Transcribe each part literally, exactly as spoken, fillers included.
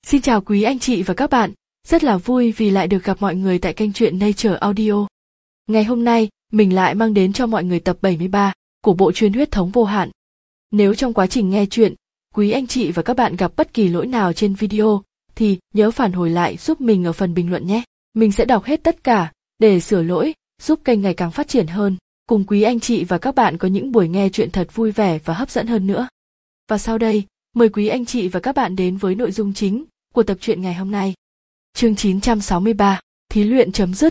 Xin chào quý anh chị và các bạn, rất là vui vì lại được gặp mọi người tại kênh truyện Nature Audio. Ngày hôm nay, mình lại mang đến cho mọi người tập bảy mươi ba của bộ truyện Huyết thống vô hạn. Nếu trong quá trình nghe truyện, quý anh chị và các bạn gặp bất kỳ lỗi nào trên video, thì nhớ phản hồi lại giúp mình ở phần bình luận nhé. Mình sẽ đọc hết tất cả, để sửa lỗi, giúp kênh ngày càng phát triển hơn, cùng quý anh chị và các bạn có những buổi nghe truyện thật vui vẻ và hấp dẫn hơn nữa. Và sau đây, mời quý anh chị và các bạn đến với nội dung chính của tập truyện ngày hôm nay. Chương chín trăm sáu mươi ba, thí luyện chấm dứt.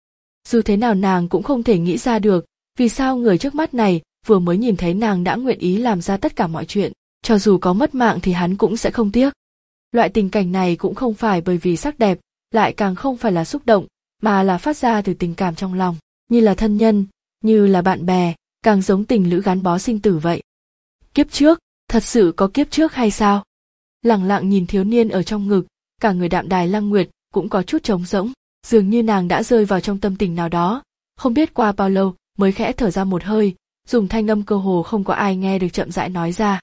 Dù thế nào nàng cũng không thể nghĩ ra được, vì sao người trước mắt này vừa mới nhìn thấy nàng đã nguyện ý làm ra tất cả mọi chuyện, cho dù có mất mạng thì hắn cũng sẽ không tiếc. Loại tình cảnh này cũng không phải bởi vì sắc đẹp, lại càng không phải là xúc động, mà là phát ra từ tình cảm trong lòng, như là thân nhân, như là bạn bè, càng giống tình lữ gắn bó sinh tử vậy. Kiếp trước, thật sự có kiếp trước hay sao? Lẳng lặng nhìn thiếu niên ở trong ngực, cả người Đạm Đài Lăng Nguyệt cũng có chút trống rỗng, dường như nàng đã rơi vào trong tâm tình nào đó, không biết qua bao lâu mới khẽ thở ra một hơi, dùng thanh âm cơ hồ không có ai nghe được chậm rãi nói ra.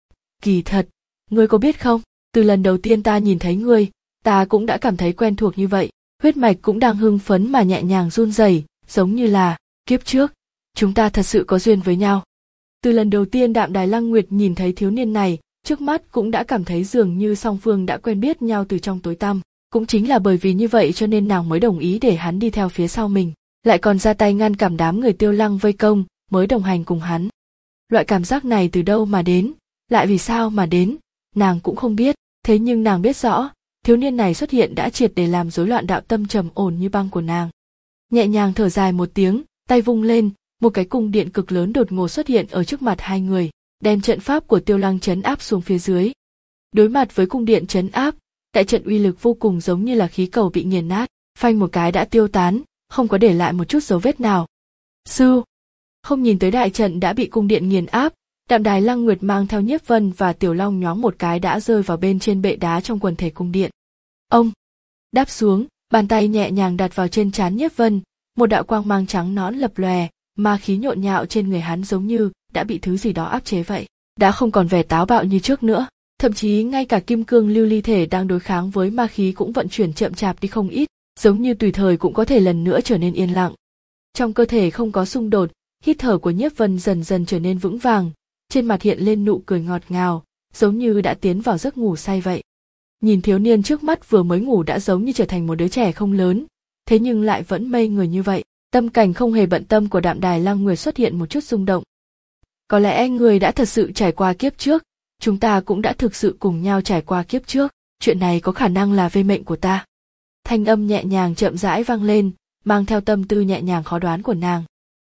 Kỳ thật, ngươi có biết không, từ lần đầu tiên ta nhìn thấy ngươi, ta cũng đã cảm thấy quen thuộc như vậy, huyết mạch cũng đang hưng phấn mà nhẹ nhàng run rẩy, giống như là, kiếp trước, chúng ta thật sự có duyên với nhau. Từ lần đầu tiên Đạm Đài Lăng Nguyệt nhìn thấy thiếu niên này, trước mắt cũng đã cảm thấy dường như song phương đã quen biết nhau từ trong tối tăm, cũng chính là bởi vì như vậy cho nên nàng mới đồng ý để hắn đi theo phía sau mình, lại còn ra tay ngăn cản đám người Tiêu Lăng vây công, mới đồng hành cùng hắn. Loại cảm giác này từ đâu mà đến, lại vì sao mà đến, nàng cũng không biết, thế nhưng nàng biết rõ, thiếu niên này xuất hiện đã triệt để làm rối loạn đạo tâm trầm ổn như băng của nàng. Nhẹ nhàng thở dài một tiếng, tay vung lên, một cái cung điện cực lớn đột ngột xuất hiện ở trước mặt hai người, đem trận pháp của Tiêu Lăng trấn áp xuống phía dưới. Đối mặt với cung điện trấn áp, đại trận uy lực vô cùng giống như là khí cầu bị nghiền nát, phanh một cái đã tiêu tán, không có để lại một chút dấu vết nào. Sư, không nhìn tới đại trận đã bị cung điện nghiền áp, Đạm Đài Lăng Nguyệt mang theo Nhiếp Vân và Tiểu Long nhoáng một cái đã rơi vào bên trên bệ đá trong quần thể cung điện. Ông đáp xuống, bàn tay nhẹ nhàng đặt vào trên trán Nhiếp Vân, một đạo quang mang trắng nõn lập lòe, ma khí nhộn nhạo trên người hắn giống như đã bị thứ gì đó áp chế vậy, đã không còn vẻ táo bạo như trước nữa, thậm chí ngay cả kim cương lưu ly thể đang đối kháng với ma khí cũng vận chuyển chậm chạp đi không ít, giống như tùy thời cũng có thể lần nữa trở nên yên lặng. Trong cơ thể không có xung đột, hít thở của Nhiếp Vân dần dần trở nên vững vàng, trên mặt hiện lên nụ cười ngọt ngào, giống như đã tiến vào giấc ngủ say vậy. Nhìn thiếu niên trước mắt vừa mới ngủ đã giống như trở thành một đứa trẻ không lớn, thế nhưng lại vẫn mê người như vậy. Tâm cảnh không hề bận tâm của Đạm Đài Lăng Nguyệt xuất hiện một chút rung động. Có lẽ người đã thật sự trải qua kiếp trước, chúng ta cũng đã thực sự cùng nhau trải qua kiếp trước, chuyện này có khả năng là vây mệnh của ta. Thanh âm nhẹ nhàng chậm rãi vang lên, mang theo tâm tư nhẹ nhàng khó đoán của nàng.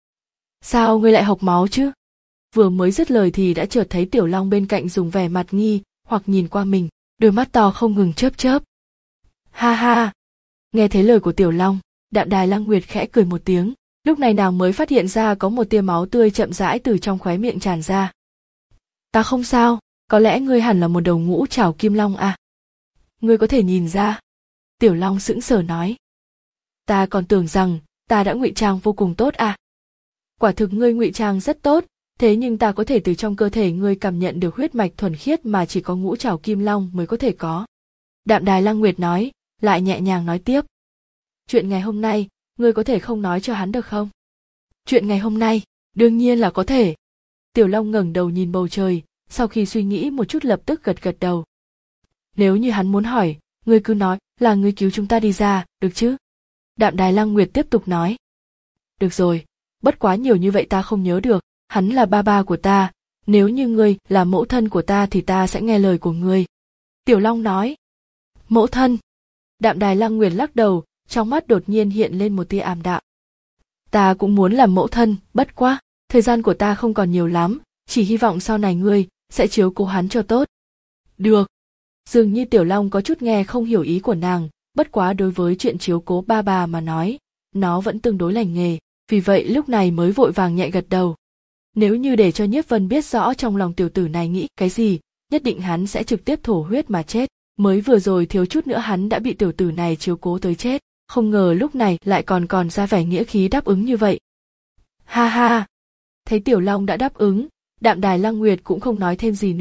Sao ngươi lại hộc máu chứ? Vừa mới dứt lời thì đã chợt thấy Tiểu Long bên cạnh dùng vẻ mặt nghi, hoặc nhìn qua mình, đôi mắt to không ngừng chớp chớp. Ha ha! Nghe thấy lời của Tiểu Long, Đạm Đài Lăng Nguyệt khẽ cười một tiếng, lúc này nàng mới phát hiện ra có một tia máu tươi chậm rãi từ trong khóe miệng tràn ra. Ta không sao, có lẽ ngươi hẳn là một đầu ngũ trảo kim long à? Ngươi có thể nhìn ra. Tiểu Long sững sờ nói. Ta còn tưởng rằng ta đã ngụy trang vô cùng tốt à? Quả thực ngươi ngụy trang rất tốt, thế nhưng ta có thể từ trong cơ thể ngươi cảm nhận được huyết mạch thuần khiết mà chỉ có ngũ trảo kim long mới có thể có. Đạm Đài Lăng Nguyệt nói, lại nhẹ nhàng nói tiếp. Chuyện ngày hôm nay, ngươi có thể không nói cho hắn được không? Chuyện ngày hôm nay, đương nhiên là có thể. Tiểu Long ngẩng đầu nhìn bầu trời, sau khi suy nghĩ một chút lập tức gật gật đầu. Nếu như hắn muốn hỏi, ngươi cứ nói là ngươi cứu chúng ta đi ra, được chứ? Đạm Đài Lăng Nguyệt tiếp tục nói. Được rồi, bất quá nhiều như vậy ta không nhớ được, hắn là ba ba của ta, nếu như ngươi là mẫu thân của ta thì ta sẽ nghe lời của ngươi. Tiểu Long nói. Mẫu thân? Đạm Đài Lăng Nguyệt lắc đầu, trong mắt đột nhiên hiện lên một tia ảm đạm. Ta cũng muốn làm mẫu thân, bất quá, thời gian của ta không còn nhiều lắm, chỉ hy vọng sau này ngươi sẽ chiếu cố hắn cho tốt. Được. Dường như Tiểu Long có chút nghe không hiểu ý của nàng, bất quá đối với chuyện chiếu cố ba bà mà nói, nó vẫn tương đối lành nghề, vì vậy lúc này mới vội vàng nhẹ gật đầu. Nếu như để cho Nhiếp Vân biết rõ trong lòng tiểu tử này nghĩ cái gì, nhất định hắn sẽ trực tiếp thổ huyết mà chết, mới vừa rồi thiếu chút nữa hắn đã bị tiểu tử này chiếu cố tới chết. Không ngờ lúc này lại còn còn ra vẻ nghĩa khí đáp ứng như vậy. Ha ha! Thấy Tiểu Long đã đáp ứng, Đạm Đài Lăng Nguyệt cũng không nói thêm gì nữa,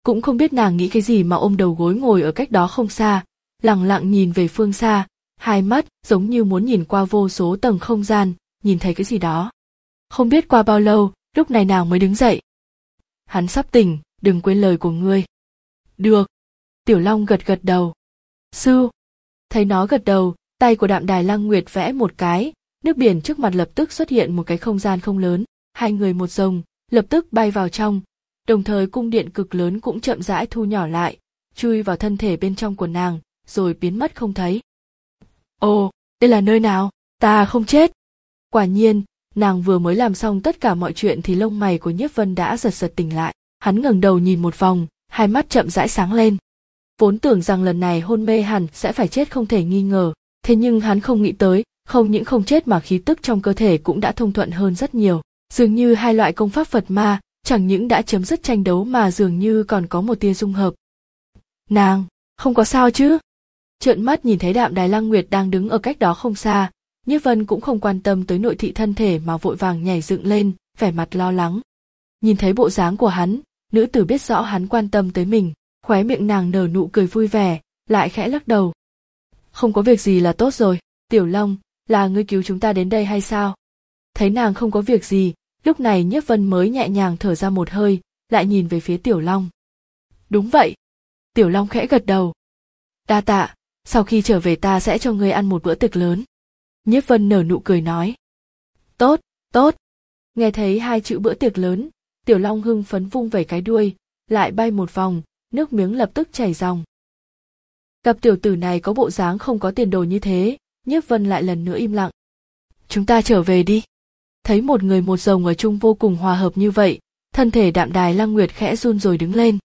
cũng không biết nàng nghĩ cái gì mà ôm đầu gối ngồi ở cách đó không xa, lặng lặng nhìn về phương xa, hai mắt giống như muốn nhìn qua vô số tầng không gian, nhìn thấy cái gì đó. Không biết qua bao lâu, lúc này nàng mới đứng dậy. Hắn sắp tỉnh, đừng quên lời của ngươi. Được. Tiểu Long gật gật đầu. Sư. Thấy nó gật đầu, tay của Đạm Đài Lăng Nguyệt vẽ một cái, nước biển trước mặt lập tức xuất hiện một cái không gian không lớn, hai người một rồng, lập tức bay vào trong, đồng thời cung điện cực lớn cũng chậm rãi thu nhỏ lại, chui vào thân thể bên trong của nàng, rồi biến mất không thấy. Ồ, đây là nơi nào? Ta không chết. Quả nhiên, nàng vừa mới làm xong tất cả mọi chuyện thì lông mày của Nhiếp Vân đã giật giật tỉnh lại, hắn ngẩng đầu nhìn một vòng, hai mắt chậm rãi sáng lên. Vốn tưởng rằng lần này hôn mê hẳn sẽ phải chết không thể nghi ngờ, thế nhưng hắn không nghĩ tới, không những không chết mà khí tức trong cơ thể cũng đã thông thuận hơn rất nhiều. Dường như hai loại công pháp Phật ma, chẳng những đã chấm dứt tranh đấu mà dường như còn có một tia dung hợp. Nàng, không có sao chứ? Trợn mắt nhìn thấy Đạm Đài Lăng Nguyệt đang đứng ở cách đó không xa, Nhiếp Vân cũng không quan tâm tới nội thị thân thể mà vội vàng nhảy dựng lên, vẻ mặt lo lắng. Nhìn thấy bộ dáng của hắn, nữ tử biết rõ hắn quan tâm tới mình, khóe miệng nàng nở nụ cười vui vẻ, lại khẽ lắc đầu. Không có việc gì là tốt rồi, Tiểu Long, là ngươi cứu chúng ta đến đây hay sao? Thấy nàng không có việc gì, lúc này Nhiếp Vân mới nhẹ nhàng thở ra một hơi, lại nhìn về phía Tiểu Long. Đúng vậy. Tiểu Long khẽ gật đầu. Đa tạ, sau khi trở về ta sẽ cho ngươi ăn một bữa tiệc lớn. Nhiếp Vân nở nụ cười nói. Tốt, tốt. Nghe thấy hai chữ bữa tiệc lớn, Tiểu Long hưng phấn vung vẩy cái đuôi, lại bay một vòng, nước miếng lập tức chảy ròng. Cặp tiểu tử này có bộ dáng không có tiền đồ như thế, Nhiếp Vân lại lần nữa im lặng. Chúng ta trở về đi. Thấy một người một rồng ở chung vô cùng hòa hợp như vậy, thân thể Đạm Đài Lăng Nguyệt khẽ run rồi đứng lên.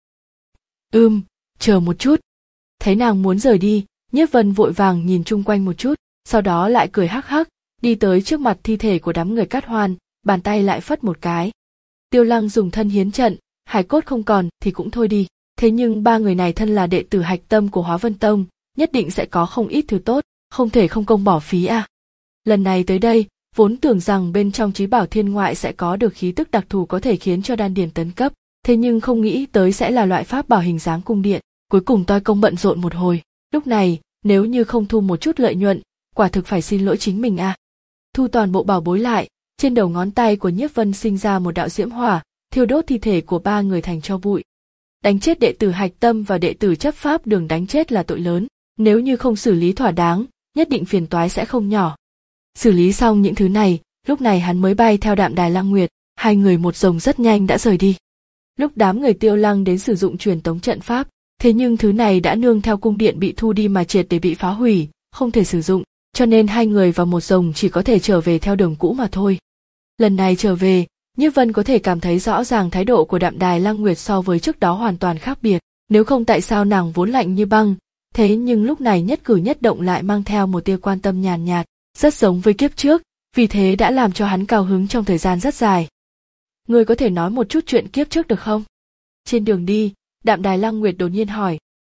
Ừm, chờ một chút. Thấy nàng muốn rời đi, Nhiếp Vân vội vàng nhìn chung quanh một chút, sau đó lại cười hắc hắc, đi tới trước mặt thi thể của đám người Cát Hoan, bàn tay lại phất một cái. Tiêu Lăng dùng thân hiến trận, hải cốt không còn thì cũng thôi đi, thế nhưng ba người này thân là đệ tử hạch tâm của Hóa Vân Tông, nhất định sẽ có không ít thứ tốt, không thể không công bỏ phí à. Lần này tới đây, vốn tưởng rằng bên trong Chí Bảo Thiên Ngoại sẽ có được khí tức đặc thù có thể khiến cho đan điền tấn cấp, thế nhưng không nghĩ tới sẽ là loại pháp bảo hình dáng cung điện, cuối cùng toi công bận rộn một hồi, lúc này, nếu như không thu một chút lợi nhuận, quả thực phải xin lỗi chính mình à. Thu toàn bộ bảo bối lại, trên đầu ngón tay của Nhiếp Vân sinh ra một đạo diễm hỏa, thiêu đốt thi thể của ba người thành tro bụi. Đánh chết đệ tử hạch tâm và đệ tử chấp pháp đường đánh chết là tội lớn, nếu như không xử lý thỏa đáng, nhất định phiền toái sẽ không nhỏ. Xử lý xong những thứ này, lúc này hắn mới bay theo Đạm Đài Lăng Nguyệt, hai người một rồng rất nhanh đã rời đi. Lúc đám người Tiêu Lăng đến sử dụng truyền tống trận pháp, thế nhưng thứ này đã nương theo cung điện bị thu đi mà triệt để bị phá hủy, không thể sử dụng, cho nên hai người và một rồng chỉ có thể trở về theo đường cũ mà thôi. Lần này trở về, Nhiếp Vân có thể cảm thấy rõ ràng thái độ của Đạm Đài Lăng Nguyệt so với trước đó hoàn toàn khác biệt, nếu không tại sao nàng vốn lạnh như băng, thế nhưng lúc này nhất cử nhất động lại mang theo một tia quan tâm nhàn nhạt, rất giống với kiếp trước, vì thế đã làm cho hắn cao hứng trong thời gian rất dài. Ngươi có thể nói một chút chuyện kiếp trước được không? Trên đường đi, Đạm Đài Lăng Nguyệt đột nhiên hỏi.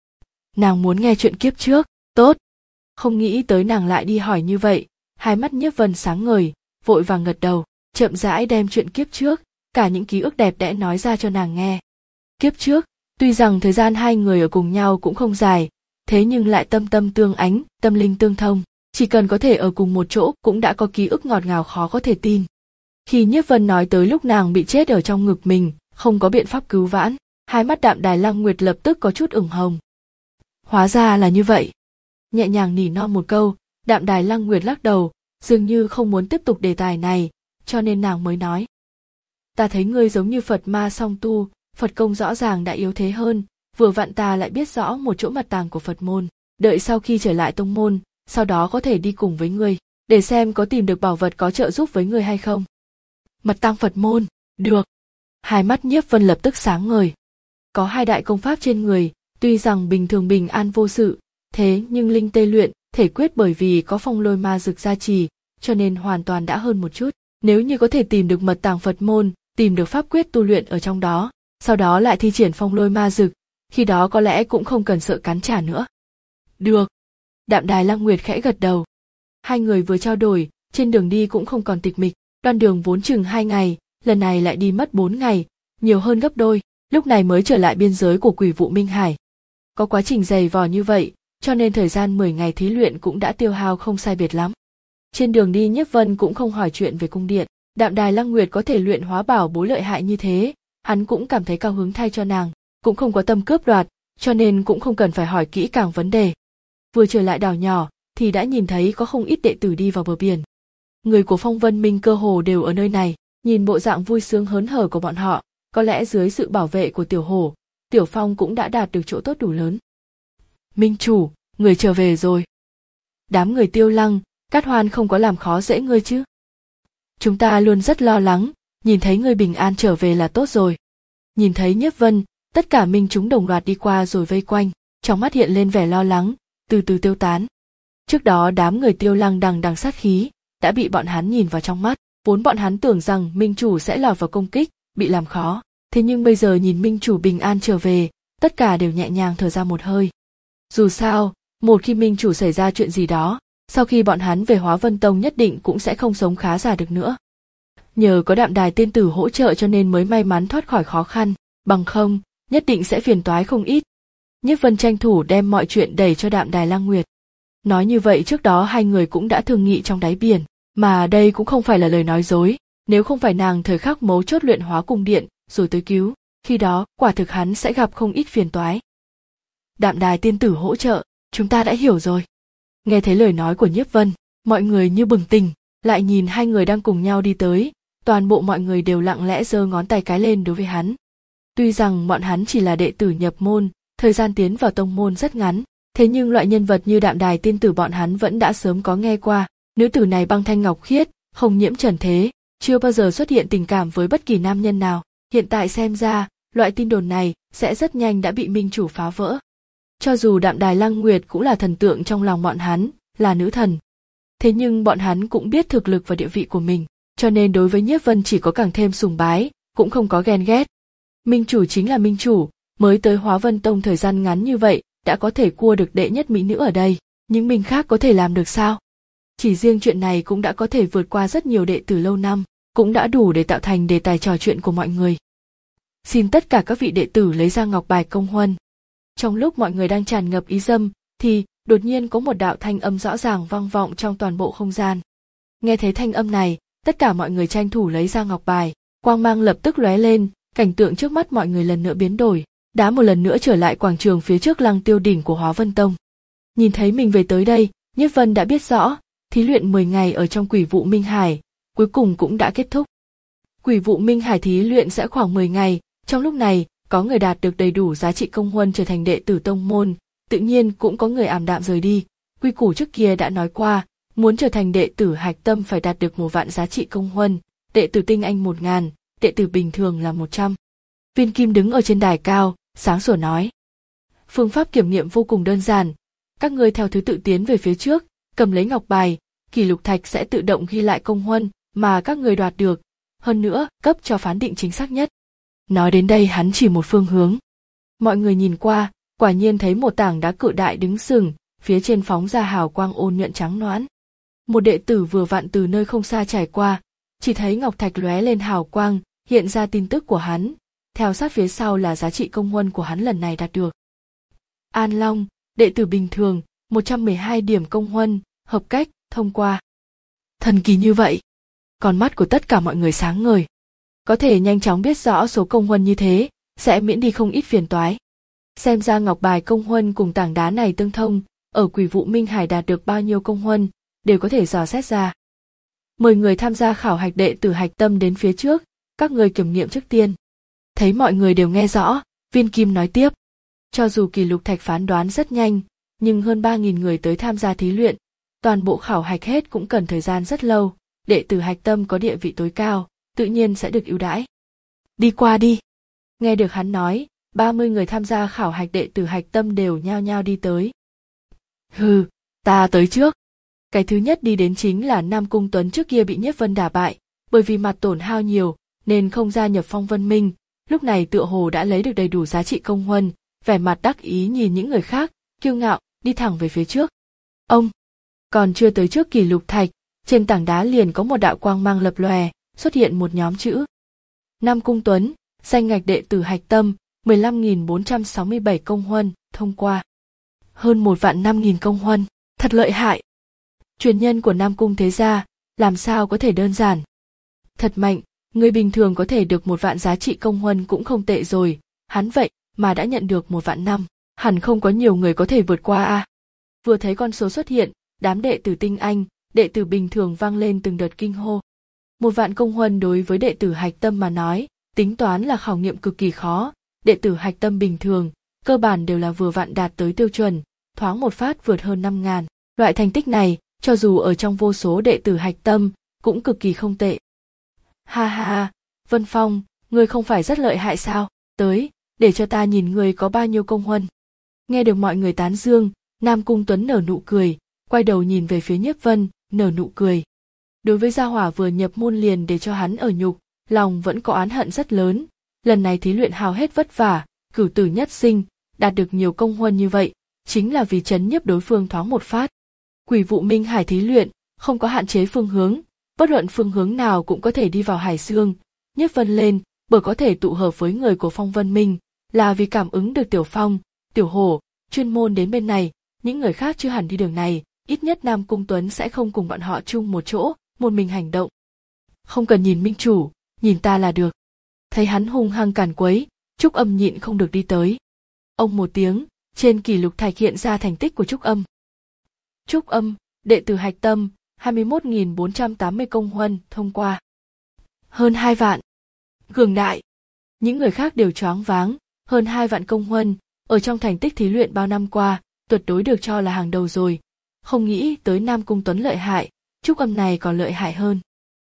Nàng muốn nghe chuyện kiếp trước, tốt. Không nghĩ tới nàng lại đi hỏi như vậy, hai mắt Nhiếp Vân sáng ngời, vội vàng gật đầu, chậm rãi đem chuyện kiếp trước, cả những ký ức đẹp đẽ nói ra cho nàng nghe. Kiếp trước, tuy rằng thời gian hai người ở cùng nhau cũng không dài, thế nhưng lại tâm tâm tương ánh, tâm linh tương thông, chỉ cần có thể ở cùng một chỗ cũng đã có ký ức ngọt ngào khó có thể tin. Khi Nhiếp Vân nói tới lúc nàng bị chết ở trong ngực mình, không có biện pháp cứu vãn, hai mắt Đạm Đài Lăng Nguyệt lập tức có chút ửng hồng. Hóa ra là như vậy. Nhẹ nhàng nỉ non một câu, Đạm Đài Lăng Nguyệt lắc đầu, dường như không muốn tiếp tục đề tài này, cho nên nàng mới nói. Ta thấy ngươi giống như Phật ma song tu, Phật công rõ ràng đã yếu thế hơn, vừa vặn ta lại biết rõ một chỗ mật tàng của Phật môn, đợi sau khi trở lại tông môn, sau đó có thể đi cùng với ngươi, để xem có tìm được bảo vật có trợ giúp với ngươi hay không. Mật tàng Phật môn, được. Hai mắt Nhiếp Vân lập tức sáng ngời. Có hai đại công pháp trên người, tuy rằng bình thường bình an vô sự, thế nhưng linh tê luyện, thể quyết bởi vì có phong lôi ma dực gia trì, cho nên hoàn toàn đã hơn một chút. Nếu như có thể tìm được mật tàng Phật môn, tìm được pháp quyết tu luyện ở trong đó, sau đó lại thi triển phong lôi ma dực, khi đó có lẽ cũng không cần sợ cắn trả nữa. Được. Đạm Đài Lăng Nguyệt khẽ gật đầu. Hai người vừa trao đổi, trên đường đi cũng không còn tịch mịch, đoạn đường vốn chừng hai ngày, lần này lại đi mất bốn ngày, nhiều hơn gấp đôi, lúc này mới trở lại biên giới của Quỷ Vụ Minh Hải. Có quá trình dày vò như vậy, cho nên thời gian mười ngày thí luyện cũng đã tiêu hao không sai biệt lắm. Trên đường đi Nhiếp Vân cũng không hỏi chuyện về cung điện, Đạm Đài Lăng Nguyệt có thể luyện hóa bảo bối lợi hại như thế, hắn cũng cảm thấy cao hứng thay cho nàng, cũng không có tâm cướp đoạt, cho nên cũng không cần phải hỏi kỹ càng vấn đề. Vừa trở lại đảo nhỏ, thì đã nhìn thấy có không ít đệ tử đi vào bờ biển. Người của Phong Vân Minh cơ hồ đều ở nơi này, nhìn bộ dạng vui sướng hớn hở của bọn họ, có lẽ dưới sự bảo vệ của Tiểu Hổ, Tiểu Phong cũng đã đạt được chỗ tốt đủ lớn. Minh chủ, người trở về rồi. Đám người Tiêu Lăng, Cát Hoan không có làm khó dễ ngươi chứ? Chúng ta luôn rất lo lắng, nhìn thấy ngươi bình an trở về là tốt rồi. Nhìn thấy Nhiếp Vân, tất cả minh chúng đồng loạt đi qua rồi vây quanh, trong mắt hiện lên vẻ lo lắng, từ từ tiêu tán. Trước đó đám người Tiêu Lăng đằng đằng sát khí, đã bị bọn hắn nhìn vào trong mắt, vốn bọn hắn tưởng rằng minh chủ sẽ lọt vào công kích, bị làm khó, thế nhưng bây giờ nhìn minh chủ bình an trở về, tất cả đều nhẹ nhàng thở ra một hơi. Dù sao, một khi minh chủ xảy ra chuyện gì đó, sau khi bọn hắn về Hóa Vân Tông nhất định cũng sẽ không sống khá giả được nữa. Nhờ có Đạm Đài tiên tử hỗ trợ cho nên mới may mắn thoát khỏi khó khăn, bằng không, nhất định sẽ phiền toái không ít. Nhiếp Vân tranh thủ đem mọi chuyện đẩy cho Đạm Đài Lăng Nguyệt. Nói như vậy trước đó hai người cũng đã thương nghị trong đáy biển, mà đây cũng không phải là lời nói dối, nếu không phải nàng thời khắc mấu chốt luyện hóa cung điện, rồi tới cứu, khi đó quả thực hắn sẽ gặp không ít phiền toái. Đạm Đài tiên tử hỗ trợ, chúng ta đã hiểu rồi. Nghe thấy lời nói của Nhiếp Vân, mọi người như bừng tỉnh, lại nhìn hai người đang cùng nhau đi tới, toàn bộ mọi người đều lặng lẽ giơ ngón tay cái lên đối với hắn. Tuy rằng bọn hắn chỉ là đệ tử nhập môn, thời gian tiến vào tông môn rất ngắn, thế nhưng loại nhân vật như Đạm Đài tiên tử bọn hắn vẫn đã sớm có nghe qua. Nữ tử này băng thanh ngọc khiết, không nhiễm trần thế, chưa bao giờ xuất hiện tình cảm với bất kỳ nam nhân nào. Hiện tại xem ra, loại tin đồn này sẽ rất nhanh đã bị minh chủ phá vỡ. Cho dù Đạm Đài Lăng Nguyệt cũng là thần tượng trong lòng bọn hắn, là nữ thần. Thế nhưng bọn hắn cũng biết thực lực và địa vị của mình, cho nên đối với Nhiếp Vân chỉ có càng thêm sùng bái, cũng không có ghen ghét. Minh chủ chính là minh chủ, mới tới Hóa Vân Tông thời gian ngắn như vậy, đã có thể cua được đệ nhất mỹ nữ ở đây, những mình khác có thể làm được sao? Chỉ riêng chuyện này cũng đã có thể vượt qua rất nhiều đệ tử lâu năm, cũng đã đủ để tạo thành đề tài trò chuyện của mọi người. Xin tất cả các vị đệ tử lấy ra ngọc bài công huân. Trong lúc mọi người đang tràn ngập ý dâm, thì đột nhiên có một đạo thanh âm rõ ràng vang vọng trong toàn bộ không gian. Nghe thấy thanh âm này, tất cả mọi người tranh thủ lấy ra ngọc bài, quang mang lập tức lóe lên, cảnh tượng trước mắt mọi người lần nữa biến đổi, đã một lần nữa trở lại quảng trường phía trước Lăng Tiêu đỉnh của Hóa Vân Tông. Nhìn thấy mình về tới đây, Nhiếp Vân đã biết rõ, thí luyện mười ngày ở trong Quỷ Vụ Minh Hải, cuối cùng cũng đã kết thúc. Quỷ Vụ Minh Hải thí luyện sẽ khoảng mười ngày, trong lúc này, có người đạt được đầy đủ giá trị công huân trở thành đệ tử tông môn, tự nhiên cũng có người ảm đạm rời đi. Quy củ trước kia đã nói qua, muốn trở thành đệ tử hạch tâm phải đạt được một vạn giá trị công huân, đệ tử tinh anh một ngàn, đệ tử bình thường là một trăm. Viên Kim đứng ở trên đài cao, sáng sủa nói. Phương pháp kiểm nghiệm vô cùng đơn giản, các ngươi theo thứ tự tiến về phía trước, cầm lấy ngọc bài, kỷ lục thạch sẽ tự động ghi lại công huân mà các người đoạt được, hơn nữa cấp cho phán định chính xác nhất. Nói đến đây hắn chỉ một phương hướng. Mọi người nhìn qua, quả nhiên thấy một tảng đá cự đại đứng sừng, phía trên phóng ra hào quang ôn nhuận trắng nõn. Một đệ tử vừa vặn từ nơi không xa trải qua, chỉ thấy ngọc thạch lóe lên hào quang, hiện ra tin tức của hắn, theo sát phía sau là giá trị công huân của hắn lần này đạt được. An Long, đệ tử bình thường, một trăm mười hai điểm công huân, hợp cách, thông qua. Thần kỳ như vậy, con mắt của tất cả mọi người sáng ngời. Có thể nhanh chóng biết rõ số công huân như thế, sẽ miễn đi không ít phiền toái. Xem ra ngọc bài công huân cùng tảng đá này tương thông, ở Quỷ Vụ Minh Hải đạt được bao nhiêu công huân, đều có thể dò xét ra. Mời người tham gia khảo hạch đệ tử hạch tâm đến phía trước, các người kiểm nghiệm trước tiên. Thấy mọi người đều nghe rõ, Viên Kim nói tiếp. Cho dù kỷ lục thạch phán đoán rất nhanh, nhưng hơn ba nghìn người tới tham gia thí luyện, toàn bộ khảo hạch hết cũng cần thời gian rất lâu, đệ tử hạch tâm có địa vị tối cao, tự nhiên sẽ được ưu đãi. Đi qua đi. Nghe được hắn nói, ba mươi người tham gia khảo hạch đệ tử hạch tâm đều nhao nhao đi tới. Hừ, ta tới trước. Cái thứ nhất đi đến chính là Nam Cung Tuấn, trước kia bị Nhiếp Vân đả bại, bởi vì mặt tổn hao nhiều, nên không gia nhập Phong Vân Minh, lúc này tựa hồ đã lấy được đầy đủ giá trị công huân, vẻ mặt đắc ý nhìn những người khác, kiêu ngạo, đi thẳng về phía trước. Ông, còn chưa tới trước kỷ lục thạch, trên tảng đá liền có một đạo quang mang lập lòe, xuất hiện một nhóm chữ. Nam Cung Tuấn, Danh ngạch đệ tử hạch tâm, mười lăm nghìn bốn trăm sáu mươi bảy công huân, thông qua. Hơn một vạn năm nghìn công huân, thật lợi hại. Truyền nhân của Nam Cung thế gia, làm sao có thể đơn giản. Thật mạnh, người bình thường có thể được một vạn giá trị công huân cũng không tệ rồi, hắn vậy mà đã nhận được một vạn năm, hẳn không có nhiều người có thể vượt qua a. À. Vừa thấy con số xuất hiện, đám đệ tử tinh anh, đệ tử bình thường vang lên từng đợt kinh hô. Một vạn công huân đối với đệ tử hạch tâm mà nói, tính toán là khảo nghiệm cực kỳ khó, đệ tử hạch tâm bình thường, cơ bản đều là vừa vặn đạt tới tiêu chuẩn, thoáng một phát vượt hơn năm ngàn. Loại thành tích này, cho dù ở trong vô số đệ tử hạch tâm, cũng cực kỳ không tệ. Ha ha ha, Vân Phong, ngươi không phải rất lợi hại sao? Tới, để cho ta nhìn ngươi có bao nhiêu công huân. Nghe được mọi người tán dương, Nam Cung Tuấn nở nụ cười, quay đầu nhìn về phía Nhiếp Vân, nở nụ cười. Đối với gia hỏa vừa nhập môn liền để cho hắn ở nhục, lòng vẫn có oán hận rất lớn. Lần này thí luyện hao hết vất vả, cửu tử nhất sinh, đạt được nhiều công huân như vậy, chính là vì chấn nhiếp đối phương thoáng một phát. Quỷ vụ Minh Hải thí luyện, không có hạn chế phương hướng, bất luận phương hướng nào cũng có thể đi vào Hải Dương. Nhiếp Vân lên, bởi có thể tụ hợp với người của Phong Vân Minh, là vì cảm ứng được Tiểu Phong, Tiểu Hổ, chuyên môn đến bên này, những người khác chưa hẳn đi đường này, ít nhất Nam Cung Tuấn sẽ không cùng bọn họ chung một chỗ, một mình hành động. Không cần nhìn Minh chủ, nhìn ta là được. Thấy hắn hung hăng càn quấy, Trúc Âm nhịn không được đi tới. Ông một tiếng, trên kỷ lục thạch hiện ra thành tích của Trúc Âm. Trúc Âm, đệ tử hạch tâm, hai mươi mốt nghìn bốn trăm tám mươi công huân, thông qua. Hơn hai vạn. Cường đại. Những người khác đều choáng váng, hơn hai vạn công huân, ở trong thành tích thí luyện bao năm qua, tuyệt đối được cho là hàng đầu rồi. Không nghĩ tới Nam Cung Tuấn lợi hại, Trúc Âm này còn lợi hại hơn.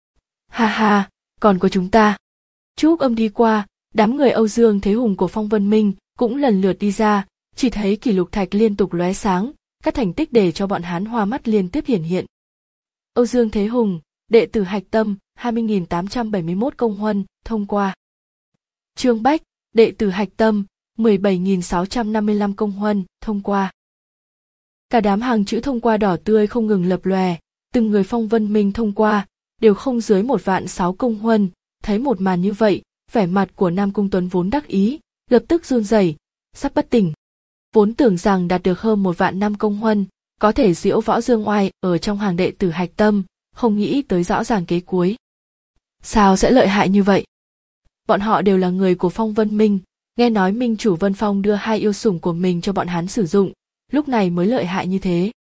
Ha ha, còn có chúng ta. Trúc Âm đi qua, đám người Âu Dương Thế Hùng của Phong Vân Minh cũng lần lượt đi ra, chỉ thấy kỷ lục thạch liên tục lóe sáng, các thành tích để cho bọn hắn hoa mắt liên tiếp hiển hiện. Âu Dương Thế Hùng, đệ tử hạch tâm, hai mươi nghìn tám trăm bảy mươi mốt công huân, thông qua. Trương Bách, đệ tử hạch tâm, mười bảy nghìn sáu trăm năm mươi lăm công huân, thông qua. Cả đám hàng chữ thông qua đỏ tươi không ngừng lập lòe, từng người Phong Vân Minh thông qua, đều không dưới một vạn sáu công huân. Thấy một màn như vậy, vẻ mặt của Nam Cung Tuấn vốn đắc ý, lập tức run rẩy, sắp bất tỉnh. Vốn tưởng rằng đạt được hơn một vạn năm công huân, có thể diễu võ dương oai ở trong hàng đệ tử hạch tâm, không nghĩ tới rõ ràng kế cuối. Sao sẽ lợi hại như vậy? Bọn họ đều là người của Phong Vân Minh, nghe nói Minh chủ Vân Phong đưa hai yêu sủng của mình cho bọn hắn sử dụng, lúc này mới lợi hại như thế.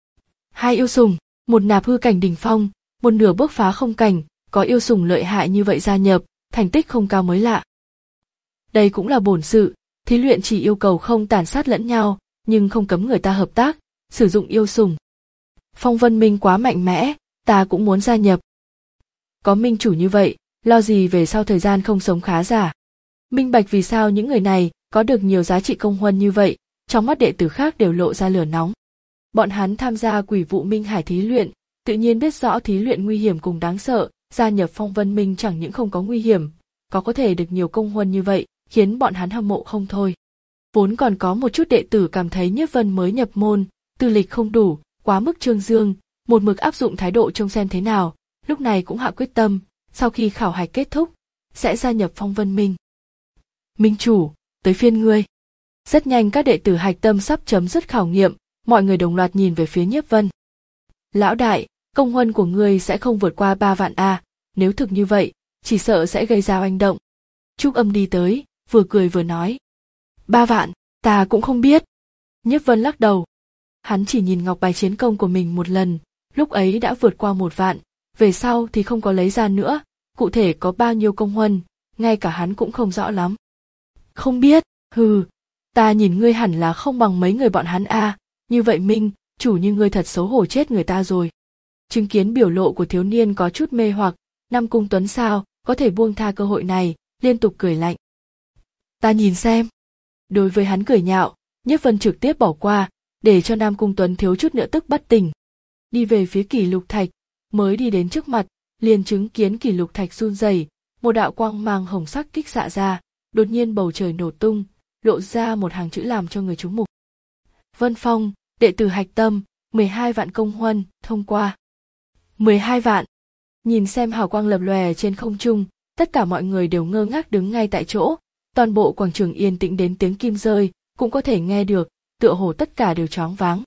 Hai yêu sủng, một nạp hư cảnh đỉnh phong, một nửa bước phá không cảnh, có yêu sủng lợi hại như vậy gia nhập, thành tích không cao mới lạ. Đây cũng là bổn sự, thí luyện chỉ yêu cầu không tàn sát lẫn nhau, nhưng không cấm người ta hợp tác, sử dụng yêu sủng. Phong Vân Minh quá mạnh mẽ, ta cũng muốn gia nhập. Có minh chủ như vậy, lo gì về sau thời gian không sống khá giả. Minh bạch vì sao những người này có được nhiều giá trị công huân như vậy, trong mắt đệ tử khác đều lộ ra lửa nóng. Bọn hắn tham gia quỷ vụ Minh Hải thí luyện, tự nhiên biết rõ thí luyện nguy hiểm cùng đáng sợ, gia nhập Phong Vân Minh chẳng những không có nguy hiểm, có có thể được nhiều công huân như vậy, khiến bọn hắn hâm mộ không thôi. Vốn còn có một chút đệ tử cảm thấy Nhiếp Vân mới nhập môn, tư lịch không đủ, quá mức trương dương, một mực áp dụng thái độ trông xem thế nào, lúc này cũng hạ quyết tâm, sau khi khảo hạch kết thúc, sẽ gia nhập Phong Vân Minh. Minh chủ, tới phiên ngươi. Rất nhanh các đệ tử hạch tâm sắp chấm dứt khảo nghiệm, mọi người đồng loạt nhìn về phía Nhiếp Vân. Lão đại, công huân của ngươi sẽ không vượt qua ba vạn a, nếu thực như vậy, chỉ sợ sẽ gây ra oanh động. Trúc Âm đi tới, vừa cười vừa nói. Ba vạn, ta cũng không biết. Nhiếp Vân lắc đầu. Hắn chỉ nhìn ngọc bài chiến công của mình một lần, lúc ấy đã vượt qua một vạn, về sau thì không có lấy ra nữa, cụ thể có bao nhiêu công huân, ngay cả hắn cũng không rõ lắm. Không biết, hừ, ta nhìn ngươi hẳn là không bằng mấy người bọn hắn a, như vậy Minh, chủ như ngươi thật xấu hổ chết người ta rồi. Chứng kiến biểu lộ của thiếu niên có chút mê hoặc, Nam Cung Tuấn sao có thể buông tha cơ hội này, liên tục cười lạnh. Ta nhìn xem. Đối với hắn cười nhạo, Nhiếp Vân trực tiếp bỏ qua, để cho Nam Cung Tuấn thiếu chút nữa tức bất tỉnh. Đi về phía kỷ lục thạch, mới đi đến trước mặt, liền chứng kiến kỷ lục thạch run rẩy, một đạo quang mang hồng sắc kích xạ ra, đột nhiên bầu trời nổ tung, lộ ra một hàng chữ làm cho người chú mục. Vân Phong, đệ tử hạch tâm, mười hai vạn công huân, thông qua. mười hai vạn. Nhìn xem hào quang lập lòe trên không trung, Tất cả mọi người đều ngơ ngác đứng ngay tại chỗ, toàn bộ quảng trường yên tĩnh đến tiếng kim rơi, cũng có thể nghe được, tựa hồ tất cả đều choáng váng.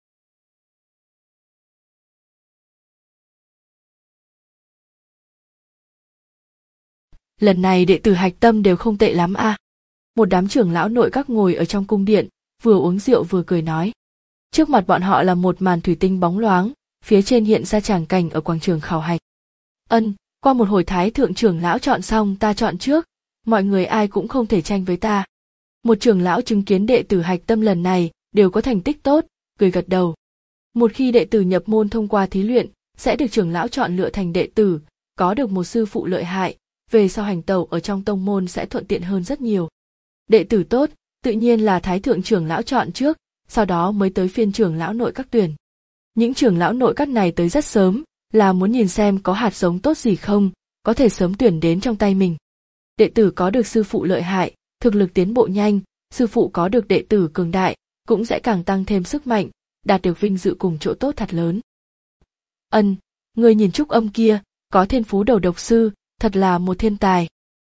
Lần này đệ tử hạch tâm đều không tệ lắm a. À. Một đám trưởng lão nội các ngồi ở trong cung điện, vừa uống rượu vừa cười nói. Trước mặt bọn họ là một màn thủy tinh bóng loáng, phía trên hiện ra tràng cảnh ở quảng trường khảo hạch. Ân, qua một hồi thái thượng trưởng lão chọn xong ta chọn trước, mọi người ai cũng không thể tranh với ta. Một trưởng lão chứng kiến đệ tử hạch tâm lần này đều có thành tích tốt, cười gật đầu. Một khi đệ tử nhập môn thông qua thí luyện, sẽ được trưởng lão chọn lựa thành đệ tử, có được một sư phụ lợi hại, về sau hành tẩu ở trong tông môn sẽ thuận tiện hơn rất nhiều. Đệ tử tốt, tự nhiên là thái thượng trưởng lão chọn trước, sau đó mới tới phiên trưởng lão nội các tuyển. Những trưởng lão nội các này tới rất sớm, là muốn nhìn xem có hạt giống tốt gì không, có thể sớm tuyển đến trong tay mình. Đệ tử có được sư phụ lợi hại, thực lực tiến bộ nhanh, sư phụ có được đệ tử cường đại, cũng sẽ càng tăng thêm sức mạnh, đạt được vinh dự cùng chỗ tốt thật lớn. Ân, người nhìn Trúc Âm kia, có thiên phú đầu độc sư, thật là một thiên tài.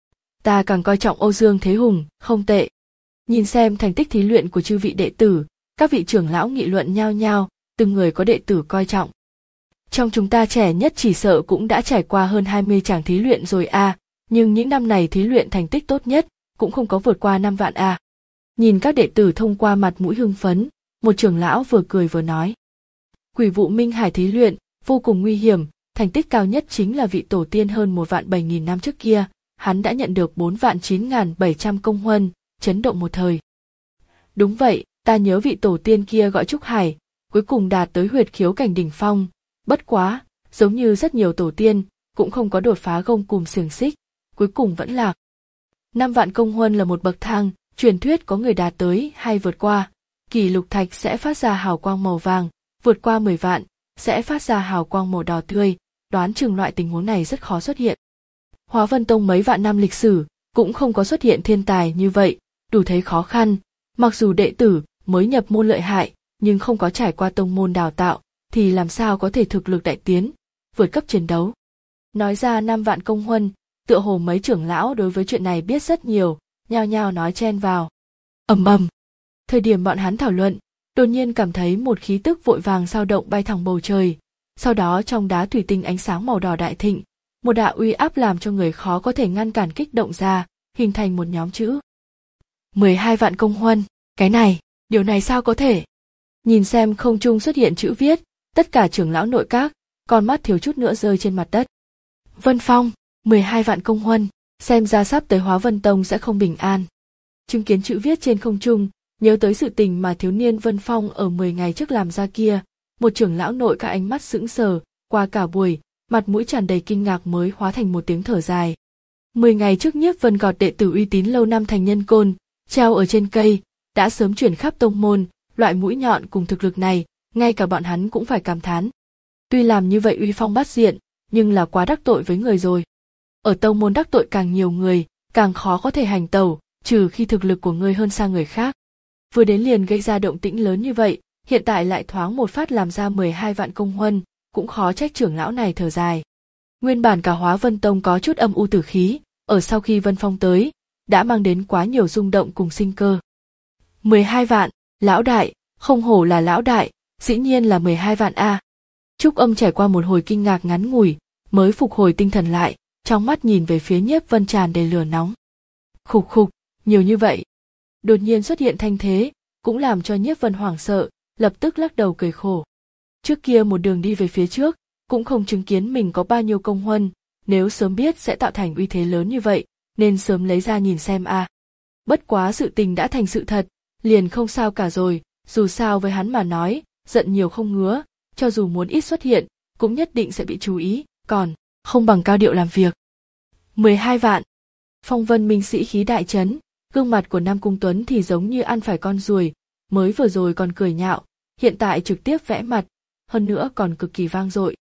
Ta càng coi trọng Âu Dương Thế Hùng, không tệ. Nhìn xem thành tích thí luyện của chư vị đệ tử, các vị trưởng lão nghị luận nhao nhao, từng người có đệ tử coi trọng. Trong chúng ta trẻ nhất chỉ sợ cũng đã trải qua hơn hai mươi tràng thí luyện rồi a, à, nhưng những năm này thí luyện thành tích tốt nhất cũng không có vượt qua năm vạn a. À. Nhìn các đệ tử thông qua mặt mũi hưng phấn, một trưởng lão vừa cười vừa nói. Quỷ vụ Minh Hải thí luyện, vô cùng nguy hiểm, thành tích cao nhất chính là vị tổ tiên hơn một vạn bảy nghìn năm trước kia, hắn đã nhận được bốn vạn chín nghìn bảy trăm công huân, chấn động một thời. Đúng vậy, ta nhớ vị tổ tiên kia gọi Trúc Hải, cuối cùng đạt tới huyệt khiếu cảnh đỉnh phong, bất quá, giống như rất nhiều tổ tiên, cũng không có đột phá gông cùm xiềng xích, cuối cùng vẫn lạc. Năm vạn công huân là một bậc thang, truyền thuyết có người đạt tới hay vượt qua, kỳ lục thạch sẽ phát ra hào quang màu vàng, vượt qua mười vạn, sẽ phát ra hào quang màu đỏ tươi, đoán chừng loại tình huống này rất khó xuất hiện. Hóa Vân Tông mấy vạn năm lịch sử, cũng không có xuất hiện thiên tài như vậy, đủ thấy khó khăn, mặc dù đệ tử mới nhập môn lợi hại, nhưng không có trải qua tông môn đào tạo, thì làm sao có thể thực lực đại tiến, vượt cấp chiến đấu. Nói ra năm vạn công huân, tựa hồ mấy trưởng lão đối với chuyện này biết rất nhiều, nhao nhao nói chen vào. Ầm ầm. Thời điểm bọn hắn thảo luận, đột nhiên cảm thấy một khí tức vội vàng dao động bay thẳng bầu trời, sau đó trong đá thủy tinh ánh sáng màu đỏ đại thịnh, một đạo uy áp làm cho người khó có thể ngăn cản kích động ra, hình thành một nhóm chữ. mười hai vạn công huân, cái này, điều này sao có thể? Nhìn xem không trung xuất hiện chữ viết, tất cả trưởng lão nội các, con mắt thiếu chút nữa rơi trên mặt đất. Vân Phong, mười hai vạn công huân, xem ra sắp tới Hóa Vân Tông sẽ không bình an. Chứng kiến chữ viết trên không trung, nhớ tới sự tình mà thiếu niên Vân Phong ở mười ngày trước làm ra kia, một trưởng lão nội các ánh mắt sững sờ, qua cả buổi, mặt mũi tràn đầy kinh ngạc mới hóa thành một tiếng thở dài. Mười ngày trước Nhiếp Vân Gọt đệ tử uy tín lâu năm thành nhân côn, treo ở trên cây, đã sớm chuyển khắp tông môn, loại mũi nhọn cùng thực lực này, ngay cả bọn hắn cũng phải cảm thán. Tuy làm như vậy uy phong bát diện, nhưng là quá đắc tội với người rồi. Ở tông môn đắc tội càng nhiều người, càng khó có thể hành tẩu, trừ khi thực lực của ngươi hơn xa người khác. Vừa đến liền gây ra động tĩnh lớn như vậy, hiện tại lại thoáng một phát làm ra mười hai vạn công huân, cũng khó trách trưởng lão này thở dài. Nguyên bản cả Hóa Vân Tông có chút âm u tử khí, ở sau khi Vân Phong tới, đã mang đến quá nhiều rung động cùng sinh cơ. mười hai vạn, lão đại, không hổ là lão đại, dĩ nhiên là mười hai vạn a. Trúc Âm trải qua một hồi kinh ngạc ngắn ngủi, mới phục hồi tinh thần lại, trong mắt nhìn về phía Nhiếp Vân tràn đầy lửa nóng. Khục khục, nhiều như vậy. Đột nhiên xuất hiện thanh thế, cũng làm cho Nhiếp Vân hoảng sợ, lập tức lắc đầu cười khổ. Trước kia một đường đi về phía trước, cũng không chứng kiến mình có bao nhiêu công huân, nếu sớm biết sẽ tạo thành uy thế lớn như vậy, nên sớm lấy ra nhìn xem a. À. Bất quá sự tình đã thành sự thật, liền không sao cả rồi, dù sao với hắn mà nói, giận nhiều không ngứa, cho dù muốn ít xuất hiện, cũng nhất định sẽ bị chú ý, còn không bằng cao điệu làm việc. mười hai vạn. Phong Vân Minh sĩ khí đại chấn, gương mặt của Nam Cung Tuấn thì giống như ăn phải con ruồi, mới vừa rồi còn cười nhạo, hiện tại trực tiếp vẽ mặt, hơn nữa còn cực kỳ vang dội.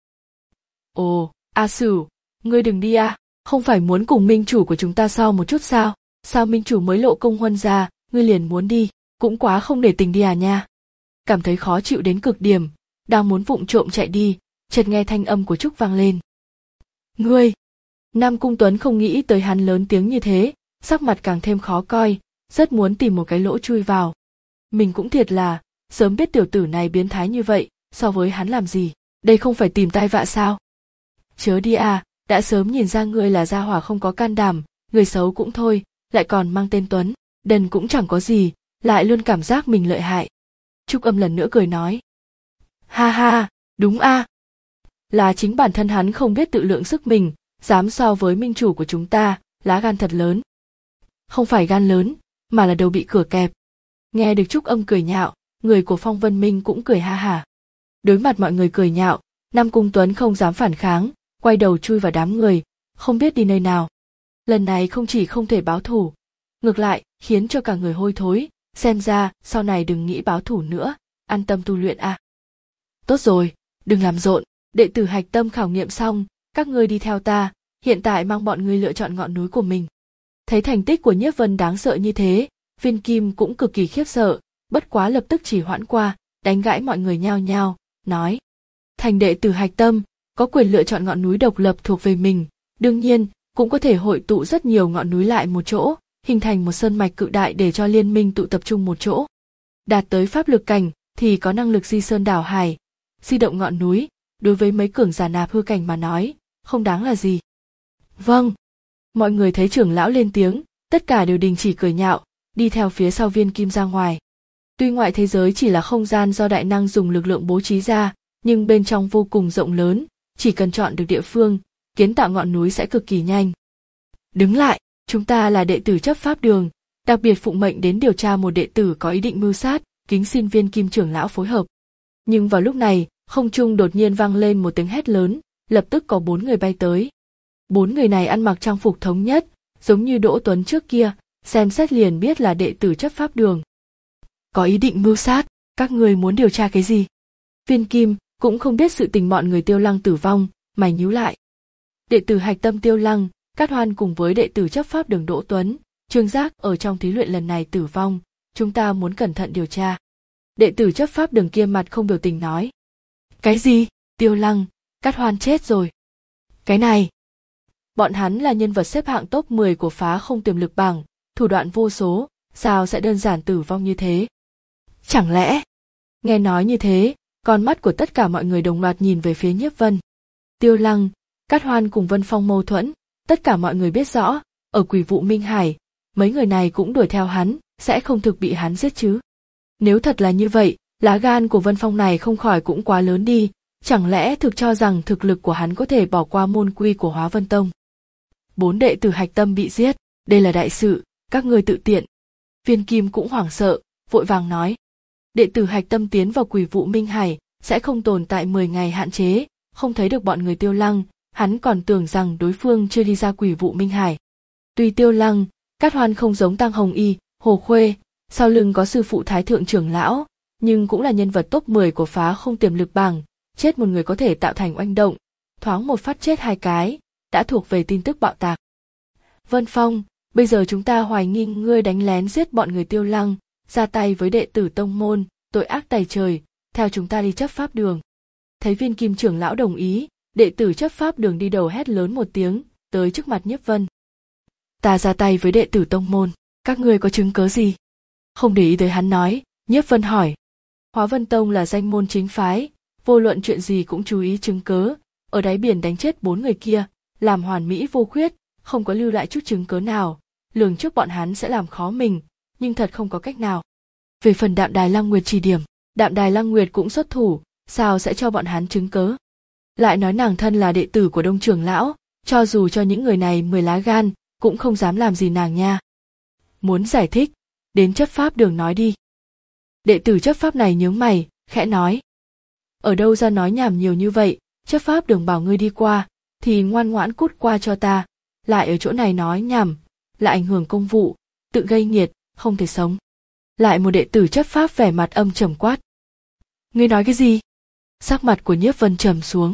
Ồ, A Sửu, ngươi đừng đi a, không phải muốn cùng minh chủ của chúng ta so một chút sao? Sao minh chủ mới lộ công huân ra, ngươi liền muốn đi, cũng quá không để tình đi à nha. Cảm thấy khó chịu đến cực điểm, đang muốn vụng trộm chạy đi, chợt nghe thanh âm của Trúc vang lên. Ngươi, Nam Cung Tuấn không nghĩ tới hắn lớn tiếng như thế, sắc mặt càng thêm khó coi, rất muốn tìm một cái lỗ chui vào. Mình cũng thiệt là, sớm biết tiểu tử này biến thái như vậy, so với hắn làm gì, đây không phải tìm tai vạ sao? Chớ đi à, đã sớm nhìn ra ngươi là gia hỏa không có can đảm, người xấu cũng thôi, lại còn mang tên Tuấn, đần cũng chẳng có gì, lại luôn cảm giác mình lợi hại. Trúc Âm lần nữa cười nói. Ha ha, đúng a. À. Là chính bản thân hắn không biết tự lượng sức mình, dám so với minh chủ của chúng ta, lá gan thật lớn. Không phải gan lớn, mà là đầu bị cửa kẹp. Nghe được Trúc Âm cười nhạo, người của Phong Vân Minh cũng cười ha hả. Đối mặt mọi người cười nhạo, Nam Cung Tuấn không dám phản kháng, quay đầu chui vào đám người, không biết đi nơi nào. Lần này không chỉ không thể báo thù, ngược lại khiến cho cả người hôi thối, xem ra sau này đừng nghĩ báo thù nữa, an tâm tu luyện a. À. Tốt rồi, đừng làm rộn, đệ tử hạch tâm khảo nghiệm xong, các ngươi đi theo ta, hiện tại mang bọn ngươi lựa chọn ngọn núi của mình. Thấy thành tích của Nhiếp Vân đáng sợ như thế, Viên Kim cũng cực kỳ khiếp sợ, bất quá lập tức chỉ hoãn qua, đánh gãi mọi người nhao nhao, nói: thành đệ tử hạch tâm, có quyền lựa chọn ngọn núi độc lập thuộc về mình, đương nhiên cũng có thể hội tụ rất nhiều ngọn núi lại một chỗ, hình thành một sơn mạch cự đại để cho liên minh tụ tập trung một chỗ. Đạt tới pháp lực cảnh thì có năng lực di sơn đảo hải, di động ngọn núi, đối với mấy cường giả nạp hư cảnh mà nói, không đáng là gì. Vâng. Mọi người thấy trưởng lão lên tiếng, tất cả đều đình chỉ cười nhạo, đi theo phía sau Viên Kim ra ngoài. Tuy ngoại thế giới chỉ là không gian do đại năng dùng lực lượng bố trí ra, nhưng bên trong vô cùng rộng lớn, chỉ cần chọn được địa phương, kiến tạo ngọn núi sẽ cực kỳ nhanh. Đứng lại, chúng ta là đệ tử chấp pháp đường, đặc biệt phụng mệnh đến điều tra một đệ tử có ý định mưu sát, kính xin Viên Kim trưởng lão phối hợp. Nhưng vào lúc này, không trung đột nhiên vang lên một tiếng hét lớn, lập tức có bốn người bay tới. Bốn người này ăn mặc trang phục thống nhất, giống như Đỗ Tuấn trước kia, xem xét liền biết là đệ tử chấp pháp đường. Có ý định mưu sát, các người muốn điều tra cái gì? Viên Kim cũng không biết sự tình bọn người Tiêu Lăng tử vong, mày nhíu lại. Đệ tử hạch tâm Tiêu Lăng, Cát Hoan cùng với đệ tử chấp pháp đường Đỗ Tuấn, Trương Giác ở trong thí luyện lần này tử vong, chúng ta muốn cẩn thận điều tra. Đệ tử chấp pháp đường kia mặt không biểu tình nói. Cái gì? Tiêu Lăng, Cát Hoan chết rồi. Cái này. Bọn hắn là nhân vật xếp hạng top mười của phá không tiềm lực bảng, thủ đoạn vô số, sao sẽ đơn giản tử vong như thế? Chẳng lẽ? Nghe nói như thế, con mắt của tất cả mọi người đồng loạt nhìn về phía Nhiếp Vân. Tiêu Lăng, Cát Hoan cùng Vân Phong mâu thuẫn, tất cả mọi người biết rõ, ở Quỷ Vụ Minh Hải, mấy người này cũng đuổi theo hắn, sẽ không thực bị hắn giết chứ. Nếu thật là như vậy, lá gan của Vân Phong này không khỏi cũng quá lớn đi, chẳng lẽ thực cho rằng thực lực của hắn có thể bỏ qua môn quy của Hóa Vân Tông. Bốn đệ tử hạch tâm bị giết, đây là đại sự, các ngươi tự tiện. Viên Kim cũng hoảng sợ, vội vàng nói. Đệ tử hạch tâm tiến vào Quỷ Vụ Minh Hải, sẽ không tồn tại mười ngày hạn chế, không thấy được bọn người Tiêu Lăng, hắn còn tưởng rằng đối phương chưa đi ra Quỷ Vụ Minh Hải. Tuy Tiêu Lăng, Cát Hoan không giống Tăng Hồng Y, Hồ Khuê, sau lưng có sư phụ Thái Thượng trưởng lão, nhưng cũng là nhân vật top mười của phá không tiềm lực bảng, chết một người có thể tạo thành oanh động, thoáng một phát chết hai cái, đã thuộc về tin tức bạo tạc. Vân Phong, bây giờ chúng ta hoài nghi ngươi đánh lén giết bọn người Tiêu Lăng, ra tay với đệ tử tông môn, tội ác tày trời, theo chúng ta đi chấp pháp đường. Thấy Viên Kim trưởng lão đồng ý, đệ tử chấp pháp đường đi đầu hét lớn một tiếng, tới trước mặt Nhiếp Vân. Ta ra tay với đệ tử tông môn, các ngươi có chứng cớ gì? Không để ý tới hắn nói, Nhiếp Vân hỏi. Hóa Vân Tông là danh môn chính phái, vô luận chuyện gì cũng chú ý chứng cớ, ở đáy biển đánh chết bốn người kia, làm hoàn mỹ vô khuyết, không có lưu lại chút chứng cớ nào, lường trước bọn hắn sẽ làm khó mình, nhưng thật không có cách nào. Về phần Đạm Đài Lăng Nguyệt chỉ điểm, Đạm Đài Lăng Nguyệt cũng xuất thủ, sao sẽ cho bọn hắn chứng cớ? Lại nói nàng thân là đệ tử của Đông trưởng lão, cho dù cho những người này mười lá gan, cũng không dám làm gì nàng nha. Muốn giải thích, đến chấp pháp đường nói đi. Đệ tử chấp pháp này nhướng mày, khẽ nói. Ở đâu ra nói nhảm nhiều như vậy, chấp pháp đường bảo ngươi đi qua, thì ngoan ngoãn cút qua cho ta, lại ở chỗ này nói nhảm, lại ảnh hưởng công vụ, tự gây nghiệt, không thể sống. Lại một đệ tử chấp pháp vẻ mặt âm trầm quát. Ngươi nói cái gì? Sắc mặt của Nhiếp Vân trầm xuống.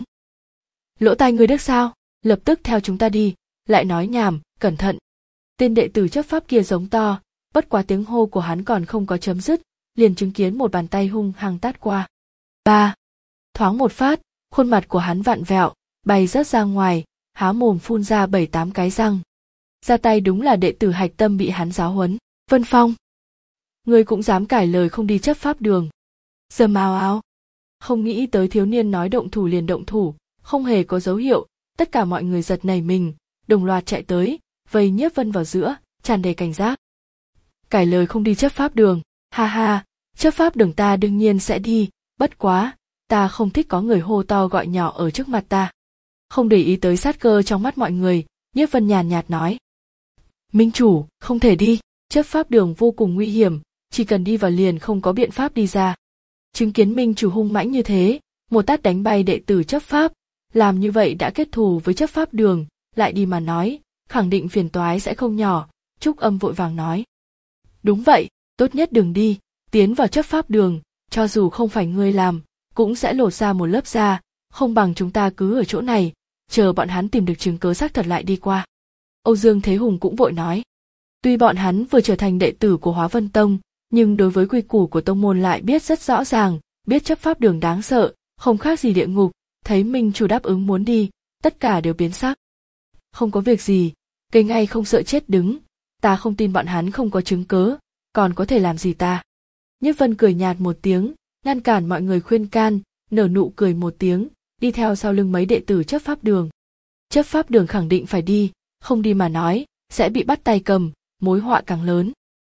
Lỗ tai ngươi điếc sao? Lập tức theo chúng ta đi, lại nói nhảm, cẩn thận. Tên đệ tử chấp pháp kia giống to, bất quá tiếng hô của hắn còn không có chấm dứt, liền chứng kiến một bàn tay hung hăng tát qua. Ba, thoáng một phát, khuôn mặt của hắn vặn vẹo, bay rớt ra ngoài, há mồm phun ra bảy tám cái răng. Ra tay đúng là đệ tử hạch tâm bị hắn giáo huấn. Vân Phong, ngươi cũng dám cãi lời không đi chấp pháp đường. Dầm ào ào. Không nghĩ tới thiếu niên nói động thủ liền động thủ, không hề có dấu hiệu, tất cả mọi người giật nảy mình, đồng loạt chạy tới, vây Nhiếp Vân vào giữa, tràn đầy cảnh giác. Cãi lời không đi chấp pháp đường, ha ha, chấp pháp đường ta đương nhiên sẽ đi, bất quá, ta không thích có người hô to gọi nhỏ ở trước mặt ta. Không để ý tới sát cơ trong mắt mọi người, Nhiếp Vân nhàn nhạt nói. Minh chủ, không thể đi, chấp pháp đường vô cùng nguy hiểm, chỉ cần đi vào liền không có biện pháp đi ra. Chứng kiến Minh chủ hung mãnh như thế, một tát đánh bay đệ tử chấp pháp, làm như vậy đã kết thù với chấp pháp đường, lại đi mà nói, khẳng định phiền toái sẽ không nhỏ. Trúc Âm vội vàng nói. Đúng vậy, tốt nhất đừng đi, tiến vào chấp pháp đường, cho dù không phải ngươi làm, cũng sẽ lột ra một lớp da, không bằng chúng ta cứ ở chỗ này, chờ bọn hắn tìm được chứng cớ xác thật lại đi qua. Âu Dương Thế Hùng cũng vội nói. Tuy bọn hắn vừa trở thành đệ tử của Hóa Vân Tông, nhưng đối với quy củ của tông môn lại biết rất rõ ràng, biết chấp pháp đường đáng sợ, không khác gì địa ngục, thấy Minh chủ đáp ứng muốn đi, tất cả đều biến sắc. Không có việc gì, cây ngay không sợ chết đứng, ta không tin bọn hắn không có chứng cớ, còn có thể làm gì ta. Nhiếp Vân cười nhạt một tiếng, ngăn cản mọi người khuyên can, nở nụ cười một tiếng, đi theo sau lưng mấy đệ tử chấp pháp đường. Chấp pháp đường khẳng định phải đi, không đi mà nói, sẽ bị bắt tay cầm, mối họa càng lớn.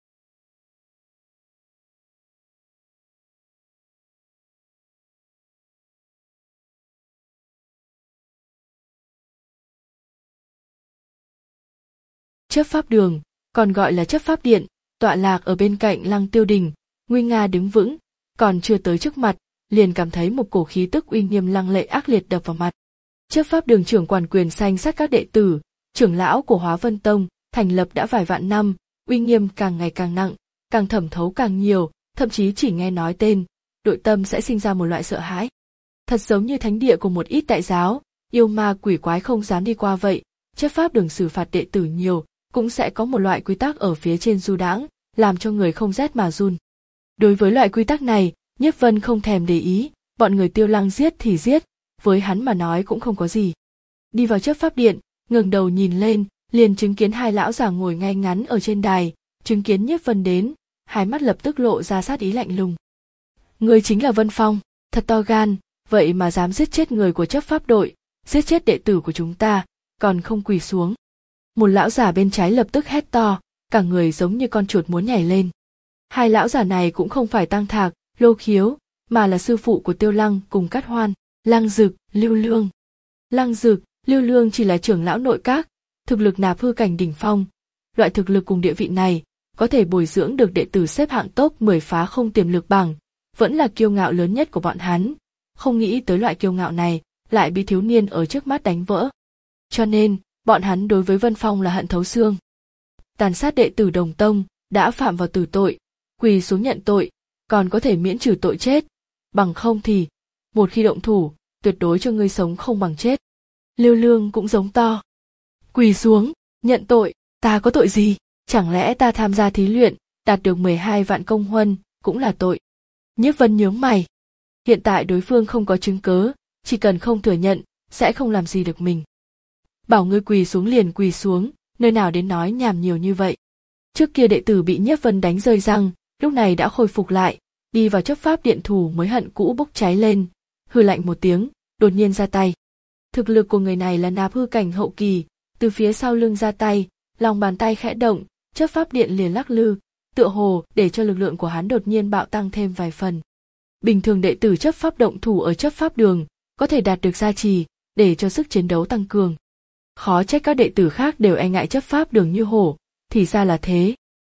Chấp pháp đường, còn gọi là chấp pháp điện, tọa lạc ở bên cạnh Lăng Tiêu Đình, nguy nga đứng vững, còn chưa tới trước mặt, liền cảm thấy một cổ khí tức uy nghiêm lăng lệ ác liệt đập vào mặt. Chấp pháp đường trưởng quản quyền sanh sát các đệ tử, trưởng lão của Hóa Vân Tông, thành lập đã vài vạn năm, uy nghiêm càng ngày càng nặng, càng thẩm thấu càng nhiều, thậm chí chỉ nghe nói tên, nội tâm sẽ sinh ra một loại sợ hãi. Thật giống như thánh địa của một ít đại giáo, yêu ma quỷ quái không dám đi qua vậy, chấp pháp đường xử phạt đệ tử nhiều, cũng sẽ có một loại quy tắc ở phía trên du đãng, làm cho người không rét mà run. Đối với loại quy tắc này, Nhiếp Vân không thèm để ý, bọn người Tiêu Lăng giết thì giết, với hắn mà nói cũng không có gì. Đi vào chấp pháp điện, ngẩng đầu nhìn lên, liền chứng kiến hai lão già ngồi ngay ngắn ở trên đài, chứng kiến Nhiếp Vân đến, hai mắt lập tức lộ ra sát ý lạnh lùng. Ngươi chính là Vân Phong, thật to gan, vậy mà dám giết chết người của chấp pháp đội, giết chết đệ tử của chúng ta, còn không quỳ xuống. Một lão giả bên trái lập tức hét to, cả người giống như con chuột muốn nhảy lên. Hai lão giả này cũng không phải Tăng Thạc, Lô Khiếu, mà là sư phụ của Tiêu Lăng cùng Cát Hoan, Lăng Dực, Lưu Lương. Lăng Dực, Lưu Lương chỉ là trưởng lão nội các, thực lực nạp hư cảnh đỉnh phong. Loại thực lực cùng địa vị này, có thể bồi dưỡng được đệ tử xếp hạng top mười phá không tiềm lực bảng, vẫn là kiêu ngạo lớn nhất của bọn hắn. Không nghĩ tới loại kiêu ngạo này, lại bị thiếu niên ở trước mắt đánh vỡ. Cho nên, bọn hắn đối với Vân Phong là hận thấu xương. Tàn sát đệ tử Đồng Tông, đã phạm vào tử tội, quỳ xuống nhận tội, còn có thể miễn trừ tội chết, bằng không thì, một khi động thủ, tuyệt đối cho ngươi sống không bằng chết. Lưu Lương cũng giống to. Quỳ xuống, nhận tội, ta có tội gì, chẳng lẽ ta tham gia thí luyện, đạt được mười hai vạn công huân, cũng là tội. Nhiếp Vân nhướng mày. Hiện tại đối phương không có chứng cớ, chỉ cần không thừa nhận, sẽ không làm gì được mình. Bảo ngươi quỳ xuống liền quỳ xuống, nơi nào đến nói nhảm nhiều như vậy. Trước kia đệ tử bị Nhiếp Vân đánh rơi răng, lúc này đã khôi phục lại, đi vào chấp pháp điện thủ mới hận cũ bốc cháy lên, hừ lạnh một tiếng, đột nhiên ra tay. Thực lực của người này là nạp hư cảnh hậu kỳ, từ phía sau lưng ra tay, lòng bàn tay khẽ động, chấp pháp điện liền lắc lư, tựa hồ để cho lực lượng của hắn đột nhiên bạo tăng thêm vài phần. Bình thường đệ tử chấp pháp động thủ ở chấp pháp đường, có thể đạt được gia trì, để cho sức chiến đấu tăng cường. Khó trách các đệ tử khác đều e ngại chấp pháp đường như hổ, thì ra là thế.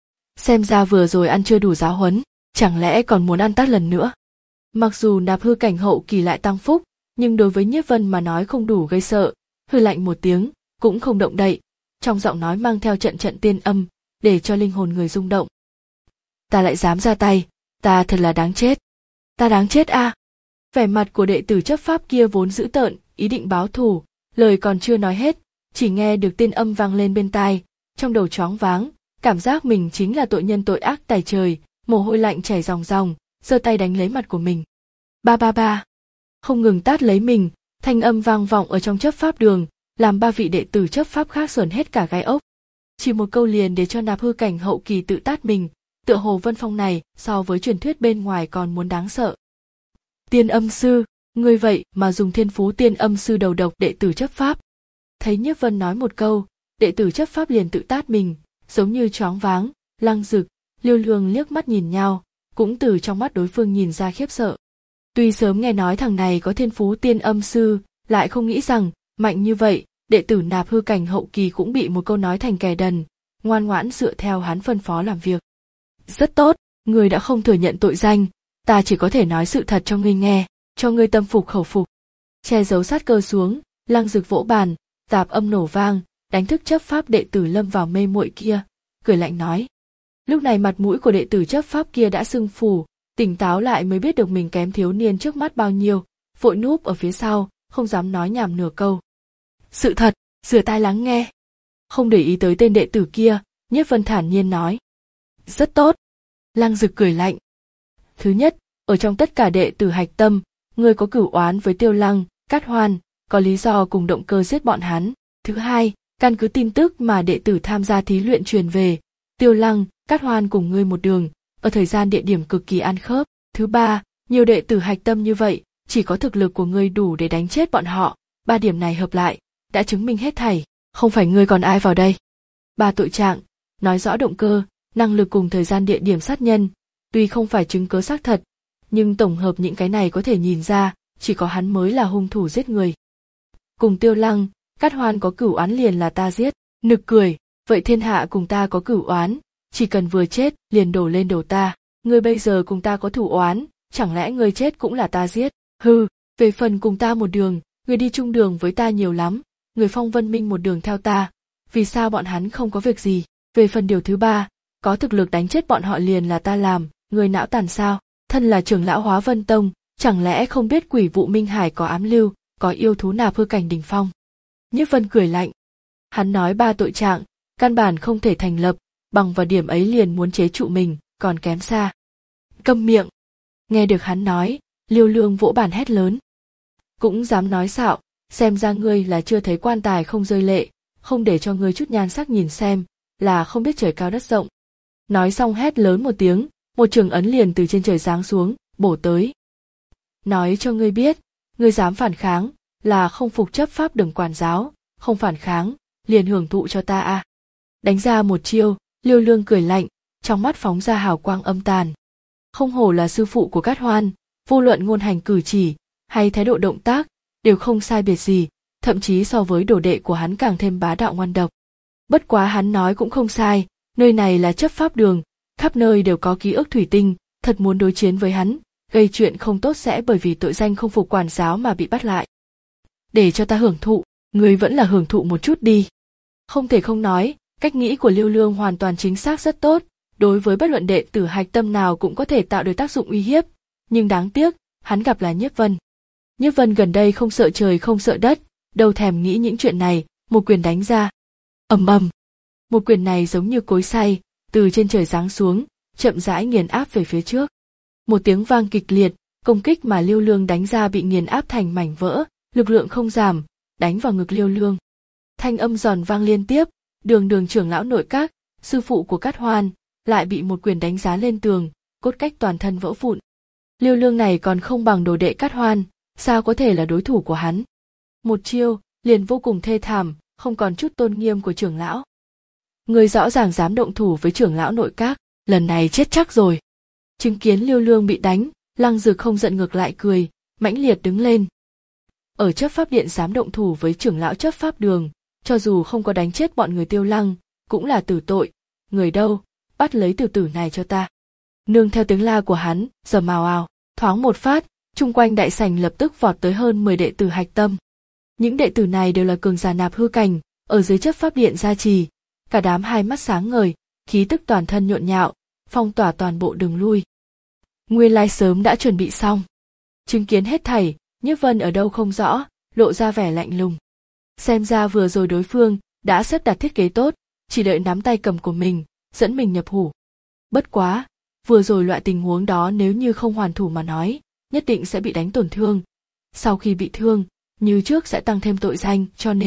Xem ra vừa rồi ăn chưa đủ giáo huấn, chẳng lẽ còn muốn ăn tát lần nữa. Mặc dù nạp hư cảnh hậu kỳ lại tăng phúc, nhưng đối với Nhiếp Vân mà nói không đủ gây sợ, hừ lạnh một tiếng, cũng không động đậy, trong giọng nói mang theo trận trận tiên âm, để cho linh hồn người rung động. Ta lại dám ra tay, ta thật là đáng chết. Ta đáng chết a. À? Vẻ mặt của đệ tử chấp pháp kia vốn dữ tợn, ý định báo thù, lời còn chưa nói hết, chỉ nghe được tiên âm vang lên bên tai, trong đầu choáng váng, cảm giác mình chính là tội nhân tội ác tày trời, mồ hôi lạnh chảy ròng ròng, giơ tay đánh lấy mặt của mình. Ba ba ba, không ngừng tát lấy mình, thanh âm vang vọng ở trong chấp pháp đường, làm ba vị đệ tử chấp pháp khác sởn hết cả gai ốc. Chỉ một câu liền để cho Nạp Hư Cảnh hậu kỳ tự tát mình, tựa hồ Vân Phong này so với truyền thuyết bên ngoài còn muốn đáng sợ. Tiên Âm Sư, ngươi vậy mà dùng thiên phú Tiên Âm Sư đầu độc đệ tử chấp pháp. Thấy Nhiếp Vân nói một câu, đệ tử chấp pháp liền tự tát mình, giống như choáng váng. Lăng Dực, Liêu Lương liếc mắt nhìn nhau, cũng từ trong mắt đối phương nhìn ra khiếp sợ. Tuy sớm nghe nói thằng này có thiên phú Tiên Âm Sư, lại không nghĩ rằng mạnh như vậy, đệ tử Nạp Hư Cảnh hậu kỳ cũng bị một câu nói thành kẻ đần, ngoan ngoãn dựa theo hắn phân phó làm việc. Rất tốt, ngươi đã không thừa nhận tội danh, ta chỉ có thể nói sự thật cho ngươi nghe, cho ngươi tâm phục khẩu phục. Che giấu sát cơ xuống, Lăng Dực vỗ bàn, tạp âm nổ vang, đánh thức chấp pháp đệ tử lâm vào mê muội kia, cười lạnh nói. Lúc này mặt mũi của đệ tử chấp pháp kia đã sưng phù, tỉnh táo lại mới biết được mình kém thiếu niên trước mắt bao nhiêu, vội núp ở phía sau, không dám nói nhảm nửa câu. Sự thật, rửa tai lắng nghe. Không để ý tới tên đệ tử kia, Nhiếp Vân thản nhiên nói. Rất tốt. Lăng Dực cười lạnh. Thứ nhất, ở trong tất cả đệ tử hạch tâm, ngươi có cửu oán với Tiêu Lăng, Cát Hoan, có lý do cùng động cơ giết bọn hắn. Thứ hai, căn cứ tin tức mà đệ tử tham gia thí luyện truyền về, Tiêu Lăng, Cát Hoan cùng ngươi một đường, ở thời gian địa điểm cực kỳ ăn khớp. Thứ ba, nhiều đệ tử hạch tâm như vậy, chỉ có thực lực của ngươi đủ để đánh chết bọn họ. Ba điểm này hợp lại, đã chứng minh hết thảy, không phải ngươi còn ai vào đây. Ba tội trạng, nói rõ động cơ, năng lực cùng thời gian địa điểm sát nhân, tuy không phải chứng cớ xác thật, nhưng tổng hợp những cái này có thể nhìn ra, chỉ có hắn mới là hung thủ giết người. Cùng Tiêu Lăng, Cát Hoan có cửu oán liền là ta giết, nực cười, vậy thiên hạ cùng ta có cửu oán, chỉ cần vừa chết liền đổ lên đầu ta, ngươi bây giờ cùng ta có thủ oán, chẳng lẽ ngươi chết cũng là ta giết? Hừ, về phần cùng ta một đường, ngươi đi chung đường với ta nhiều lắm, người Phong Vân Minh một đường theo ta, vì sao bọn hắn không có việc gì? Về phần điều thứ ba, có thực lực đánh chết bọn họ liền là ta làm, người não tàn sao? Thân là trưởng lão Hóa Vân Tông, chẳng lẽ không biết Quỷ Vụ Minh Hải có ám lưu, có yêu thú Nạp Hư Cảnh đỉnh phong? Nhiếp Vân cười lạnh. Hắn nói ba tội trạng, căn bản không thể thành lập, bằng vào điểm ấy liền muốn chế trụ mình, còn kém xa. Câm miệng. Nghe được hắn nói, Liêu Lương vỗ bàn hét lớn. Cũng dám nói xạo, xem ra ngươi là chưa thấy quan tài không rơi lệ, không để cho ngươi chút nhan sắc nhìn xem, là không biết trời cao đất rộng. Nói xong hét lớn một tiếng, một trường ấn liền từ trên trời giáng xuống, bổ tới. Nói cho ngươi biết, ngươi dám phản kháng, là không phục chấp pháp đường quản giáo, không phản kháng, liền hưởng thụ cho ta a. À. Đánh ra một chiêu, Liêu Lương cười lạnh, trong mắt phóng ra hào quang âm tàn. Không hổ là sư phụ của Cát Hoan, vô luận ngôn hành cử chỉ, hay thái độ động tác, đều không sai biệt gì, thậm chí so với đồ đệ của hắn càng thêm bá đạo ngoan độc. Bất quá hắn nói cũng không sai, nơi này là chấp pháp đường, khắp nơi đều có ký ức thủy tinh, thật muốn đối chiến với hắn, gây chuyện không tốt sẽ bởi vì tội danh không phục quản giáo mà bị bắt lại. Để cho ta hưởng thụ, ngươi vẫn là hưởng thụ một chút đi. Không thể không nói, cách nghĩ của Liêu Lương hoàn toàn chính xác rất tốt, đối với bất luận đệ tử hạch tâm nào cũng có thể tạo được tác dụng uy hiếp, nhưng đáng tiếc, hắn gặp là Nhiếp Vân. Nhiếp Vân gần đây không sợ trời không sợ đất, đâu thèm nghĩ những chuyện này, một quyền đánh ra. Ầm ầm. Một quyền này giống như cối xay, từ trên trời giáng xuống, chậm rãi nghiền áp về phía trước. Một tiếng vang kịch liệt, công kích mà Liêu Lương đánh ra bị nghiền áp thành mảnh vỡ, lực lượng không giảm, đánh vào ngực Liêu Lương. Thanh âm giòn vang liên tiếp, Đường Đường trưởng lão nội các, sư phụ của Cát Hoan, lại bị một quyền đánh giá lên tường, cốt cách toàn thân vỡ vụn. Liêu Lương này còn không bằng đồ đệ Cát Hoan, sao có thể là đối thủ của hắn? Một chiêu, liền vô cùng thê thảm, không còn chút tôn nghiêm của trưởng lão. Người rõ ràng dám động thủ với trưởng lão nội các, lần này chết chắc rồi. Chứng kiến Liêu Lương bị đánh, Lăng Dực không giận ngược lại cười, mãnh liệt đứng lên. Ở chấp pháp điện dám động thủ với trưởng lão chấp pháp đường, cho dù không có đánh chết bọn người Tiêu Lăng, cũng là tử tội. Người đâu, bắt lấy tiểu tử này cho ta. Nương theo tiếng la của hắn, giầm ào ào, thoáng một phát, chung quanh đại sảnh lập tức vọt tới hơn mười đệ tử hạch tâm. Những đệ tử này đều là cường giả Nạp Hư Cảnh, ở dưới chấp pháp điện gia trì, cả đám hai mắt sáng ngời, khí tức toàn thân nhộn nhạo, phong tỏa toàn bộ đường lui. Nguyên lai sớm đã chuẩn bị xong. Chứng kiến hết thảy, Nhiếp Vân ở đâu không rõ, lộ ra vẻ lạnh lùng. Xem ra vừa rồi đối phương đã xếp đặt thiết kế tốt, chỉ đợi nắm tay cầm của mình, dẫn mình nhập hủ. Bất quá, vừa rồi loại tình huống đó nếu như không hoàn thủ mà nói, nhất định sẽ bị đánh tổn thương. Sau khi bị thương, như trước sẽ tăng thêm tội danh, cho nên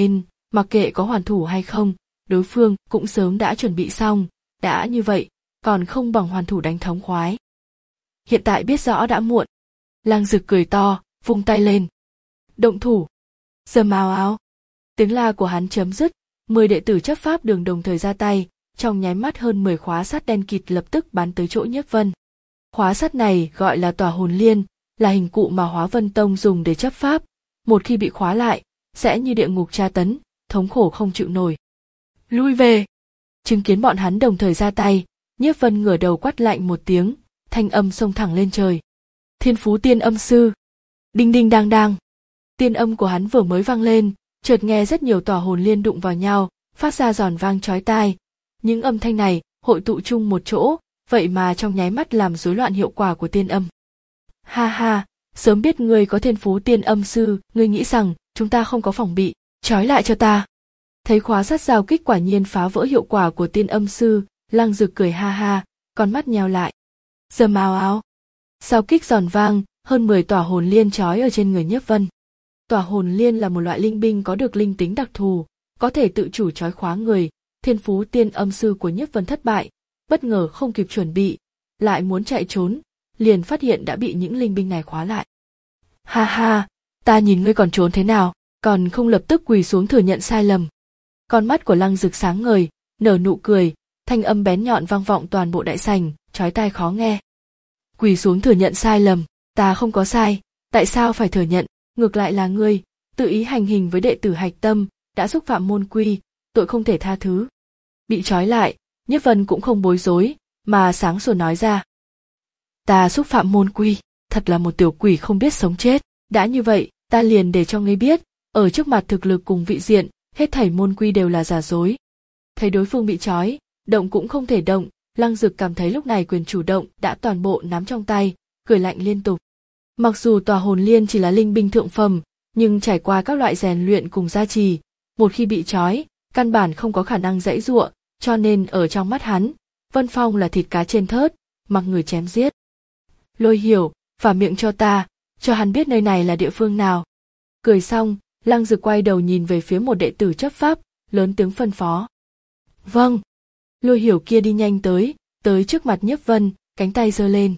Mặc kệ có hoàn thủ hay không, đối phương cũng sớm đã chuẩn bị xong, đã như vậy, còn không bằng hoàn thủ đánh thống khoái. Hiện tại biết rõ đã muộn. Lăng Dực cười to, vung tay lên. Động thủ. Dầm ào ào. Tiếng la của hắn chấm dứt, mười đệ tử chấp pháp đường đồng thời ra tay, trong nháy mắt hơn mười khóa sắt đen kịt lập tức bắn tới chỗ Nhiếp Vân. Khóa sắt này gọi là Tỏa Hồn Liên, là hình cụ mà Hóa Vân Tông dùng để chấp pháp, một khi bị khóa lại, sẽ như địa ngục tra tấn, thống khổ không chịu nổi. Lui về. Chứng kiến bọn hắn đồng thời ra tay, Nhiếp Vân ngửa đầu quát lạnh một tiếng, thanh âm xông thẳng lên trời. Thiên Phú Tiên Âm Sư. Đinh đinh đang đang. Tiên âm của hắn vừa mới vang lên, chợt nghe rất nhiều tỏa hồn liên đụng vào nhau, phát ra giòn vang chói tai. Những âm thanh này hội tụ chung một chỗ, vậy mà trong nháy mắt làm rối loạn hiệu quả của tiên âm. Ha ha, sớm biết ngươi có thiên phú tiên âm sư, ngươi nghĩ rằng chúng ta không có phòng bị, trói lại cho ta. Thấy khóa sắt giao kích quả nhiên phá vỡ hiệu quả của tiên âm sư, Lăng Dực cười ha ha, con mắt nheo lại. Dầm ào ào. Giao kích giòn vang, hơn mười tỏa hồn liên trói ở trên người Nhiếp Vân. Tỏa hồn liên là một loại linh binh có được linh tính đặc thù, có thể tự chủ trói khóa người. Thiên phú tiên âm sư của Nhiếp Vân thất bại, bất ngờ không kịp chuẩn bị, lại muốn chạy trốn, liền phát hiện đã bị những linh binh này khóa lại. Ha ha, ta nhìn ngươi còn trốn thế nào, còn không lập tức quỳ xuống thừa nhận sai lầm. Con mắt của Lăng Dực sáng ngời, nở nụ cười, thanh âm bén nhọn vang vọng toàn bộ đại sảnh, chói tai khó nghe. Quỳ xuống thừa nhận sai lầm, ta không có sai, tại sao phải thừa nhận, ngược lại là ngươi, tự ý hành hình với đệ tử Hạch Tâm, đã xúc phạm môn quy, tội không thể tha thứ. Bị trói lại, Nhiếp Vân cũng không bối rối, mà sáng sủa nói ra. Ta xúc phạm môn quy, thật là một tiểu quỷ không biết sống chết, đã như vậy, ta liền để cho ngươi biết, ở trước mặt thực lực cùng vị diện, hết thảy môn quy đều là giả dối. Thấy đối phương bị trói, động cũng không thể động, Lăng Dực cảm thấy lúc này quyền chủ động đã toàn bộ nắm trong tay, cười lạnh liên tục. Mặc dù tòa hồn liên chỉ là linh binh thượng phẩm, nhưng trải qua các loại rèn luyện cùng gia trì, một khi bị trói, căn bản không có khả năng giãy giụa, cho nên ở trong mắt hắn, Vân Phong là thịt cá trên thớt, mặc người chém giết. Lôi Hiểu, phả miệng cho ta, cho hắn biết nơi này là địa phương nào. Cười xong, Lăng Dực quay đầu nhìn về phía một đệ tử chấp pháp, lớn tiếng phân phó. Vâng. Lôi Hiểu kia đi nhanh tới, tới trước mặt Nhiếp Vân, cánh tay giơ lên.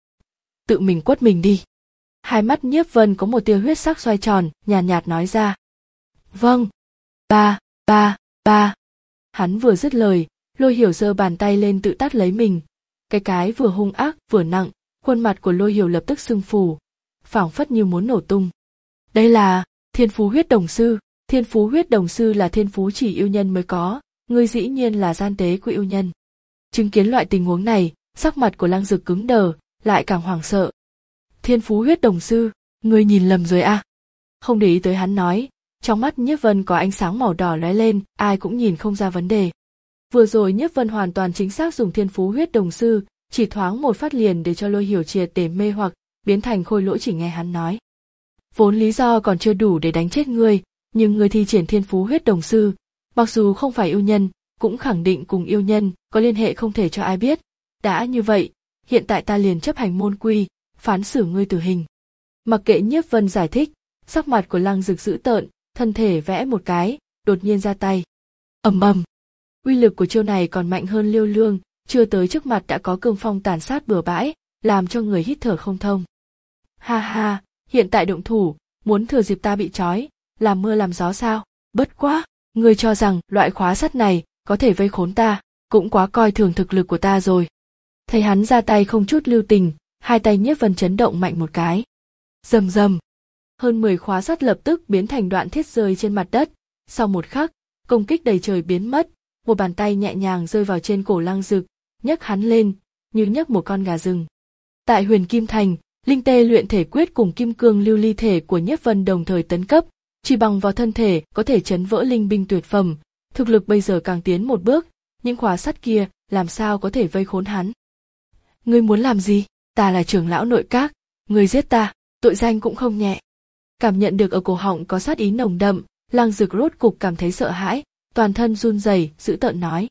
Tự mình quất mình đi. Hai mắt Nhiếp Vân có một tia huyết sắc xoay tròn, nhàn nhạt, nhạt nói ra. Vâng. Ba, ba, ba. Hắn vừa dứt lời, Lôi Hiểu giơ bàn tay lên tự tát lấy mình. Cái cái vừa hung ác vừa nặng, khuôn mặt của Lôi Hiểu lập tức sưng phù, phảng phất như muốn nổ tung. Đây là Thiên Phú Huyết Đồng Sư. Thiên Phú Huyết Đồng Sư là thiên phú chỉ yêu nhân mới có, ngươi dĩ nhiên là gian tế của yêu nhân. Chứng kiến loại tình huống này, sắc mặt của Lăng Dực cứng đờ, lại càng hoảng sợ. Thiên Phú Huyết Đồng Sư, ngươi nhìn lầm rồi à? Không để ý tới hắn nói, trong mắt Nhiếp Vân có ánh sáng màu đỏ lóe lên, ai cũng nhìn không ra vấn đề. Vừa rồi Nhiếp Vân hoàn toàn chính xác dùng Thiên Phú Huyết Đồng Sư, chỉ thoáng một phát liền để cho Lôi Hiểu triệt để mê hoặc, biến thành khôi lỗi chỉ nghe hắn nói. Vốn lý do còn chưa đủ để đánh chết ngươi, nhưng ngươi thi triển Thiên Phú Huyết Đồng Sư, mặc dù không phải yêu nhân, cũng khẳng định cùng yêu nhân có liên hệ không thể cho ai biết. Đã như vậy, hiện tại ta liền chấp hành môn quy, phán xử ngươi tử hình. Mặc kệ Nhiếp Vân giải thích, sắc mặt của Lăng Dực dữ tợn, thân thể vẽ một cái, đột nhiên ra tay. Ầm ầm. Uy lực của chiêu này còn mạnh hơn Liêu Lương, chưa tới trước mặt đã có cương phong tàn sát bừa bãi, làm cho người hít thở không thông. Ha ha, hiện tại động thủ, muốn thừa dịp ta bị trói, làm mưa làm gió sao? Bất quá, ngươi cho rằng loại khóa sắt này có thể vây khốn ta, cũng quá coi thường thực lực của ta rồi. Thấy hắn ra tay không chút lưu tình, hai tay Nhiếp Vân chấn động mạnh một cái. Rầm rầm. Hơn mười khóa sắt lập tức biến thành đoạn thiết rơi trên mặt đất, sau một khắc, công kích đầy trời biến mất, một bàn tay nhẹ nhàng rơi vào trên cổ Lăng Dực, nhấc hắn lên, như nhấc một con gà rừng. Tại Huyền Kim Thành, linh tê luyện thể quyết cùng kim cương lưu ly thể của Nhiếp Vân đồng thời tấn cấp, chỉ bằng vào thân thể có thể chấn vỡ linh binh tuyệt phẩm, thực lực bây giờ càng tiến một bước, những khóa sắt kia làm sao có thể vây khốn hắn. Ngươi muốn làm gì? Ta là trưởng lão nội các, ngươi giết ta, tội danh cũng không nhẹ. Cảm nhận được ở cổ họng có sát ý nồng đậm, Lăng Dực rốt cục cảm thấy sợ hãi, toàn thân run rẩy, dữ tợn nói.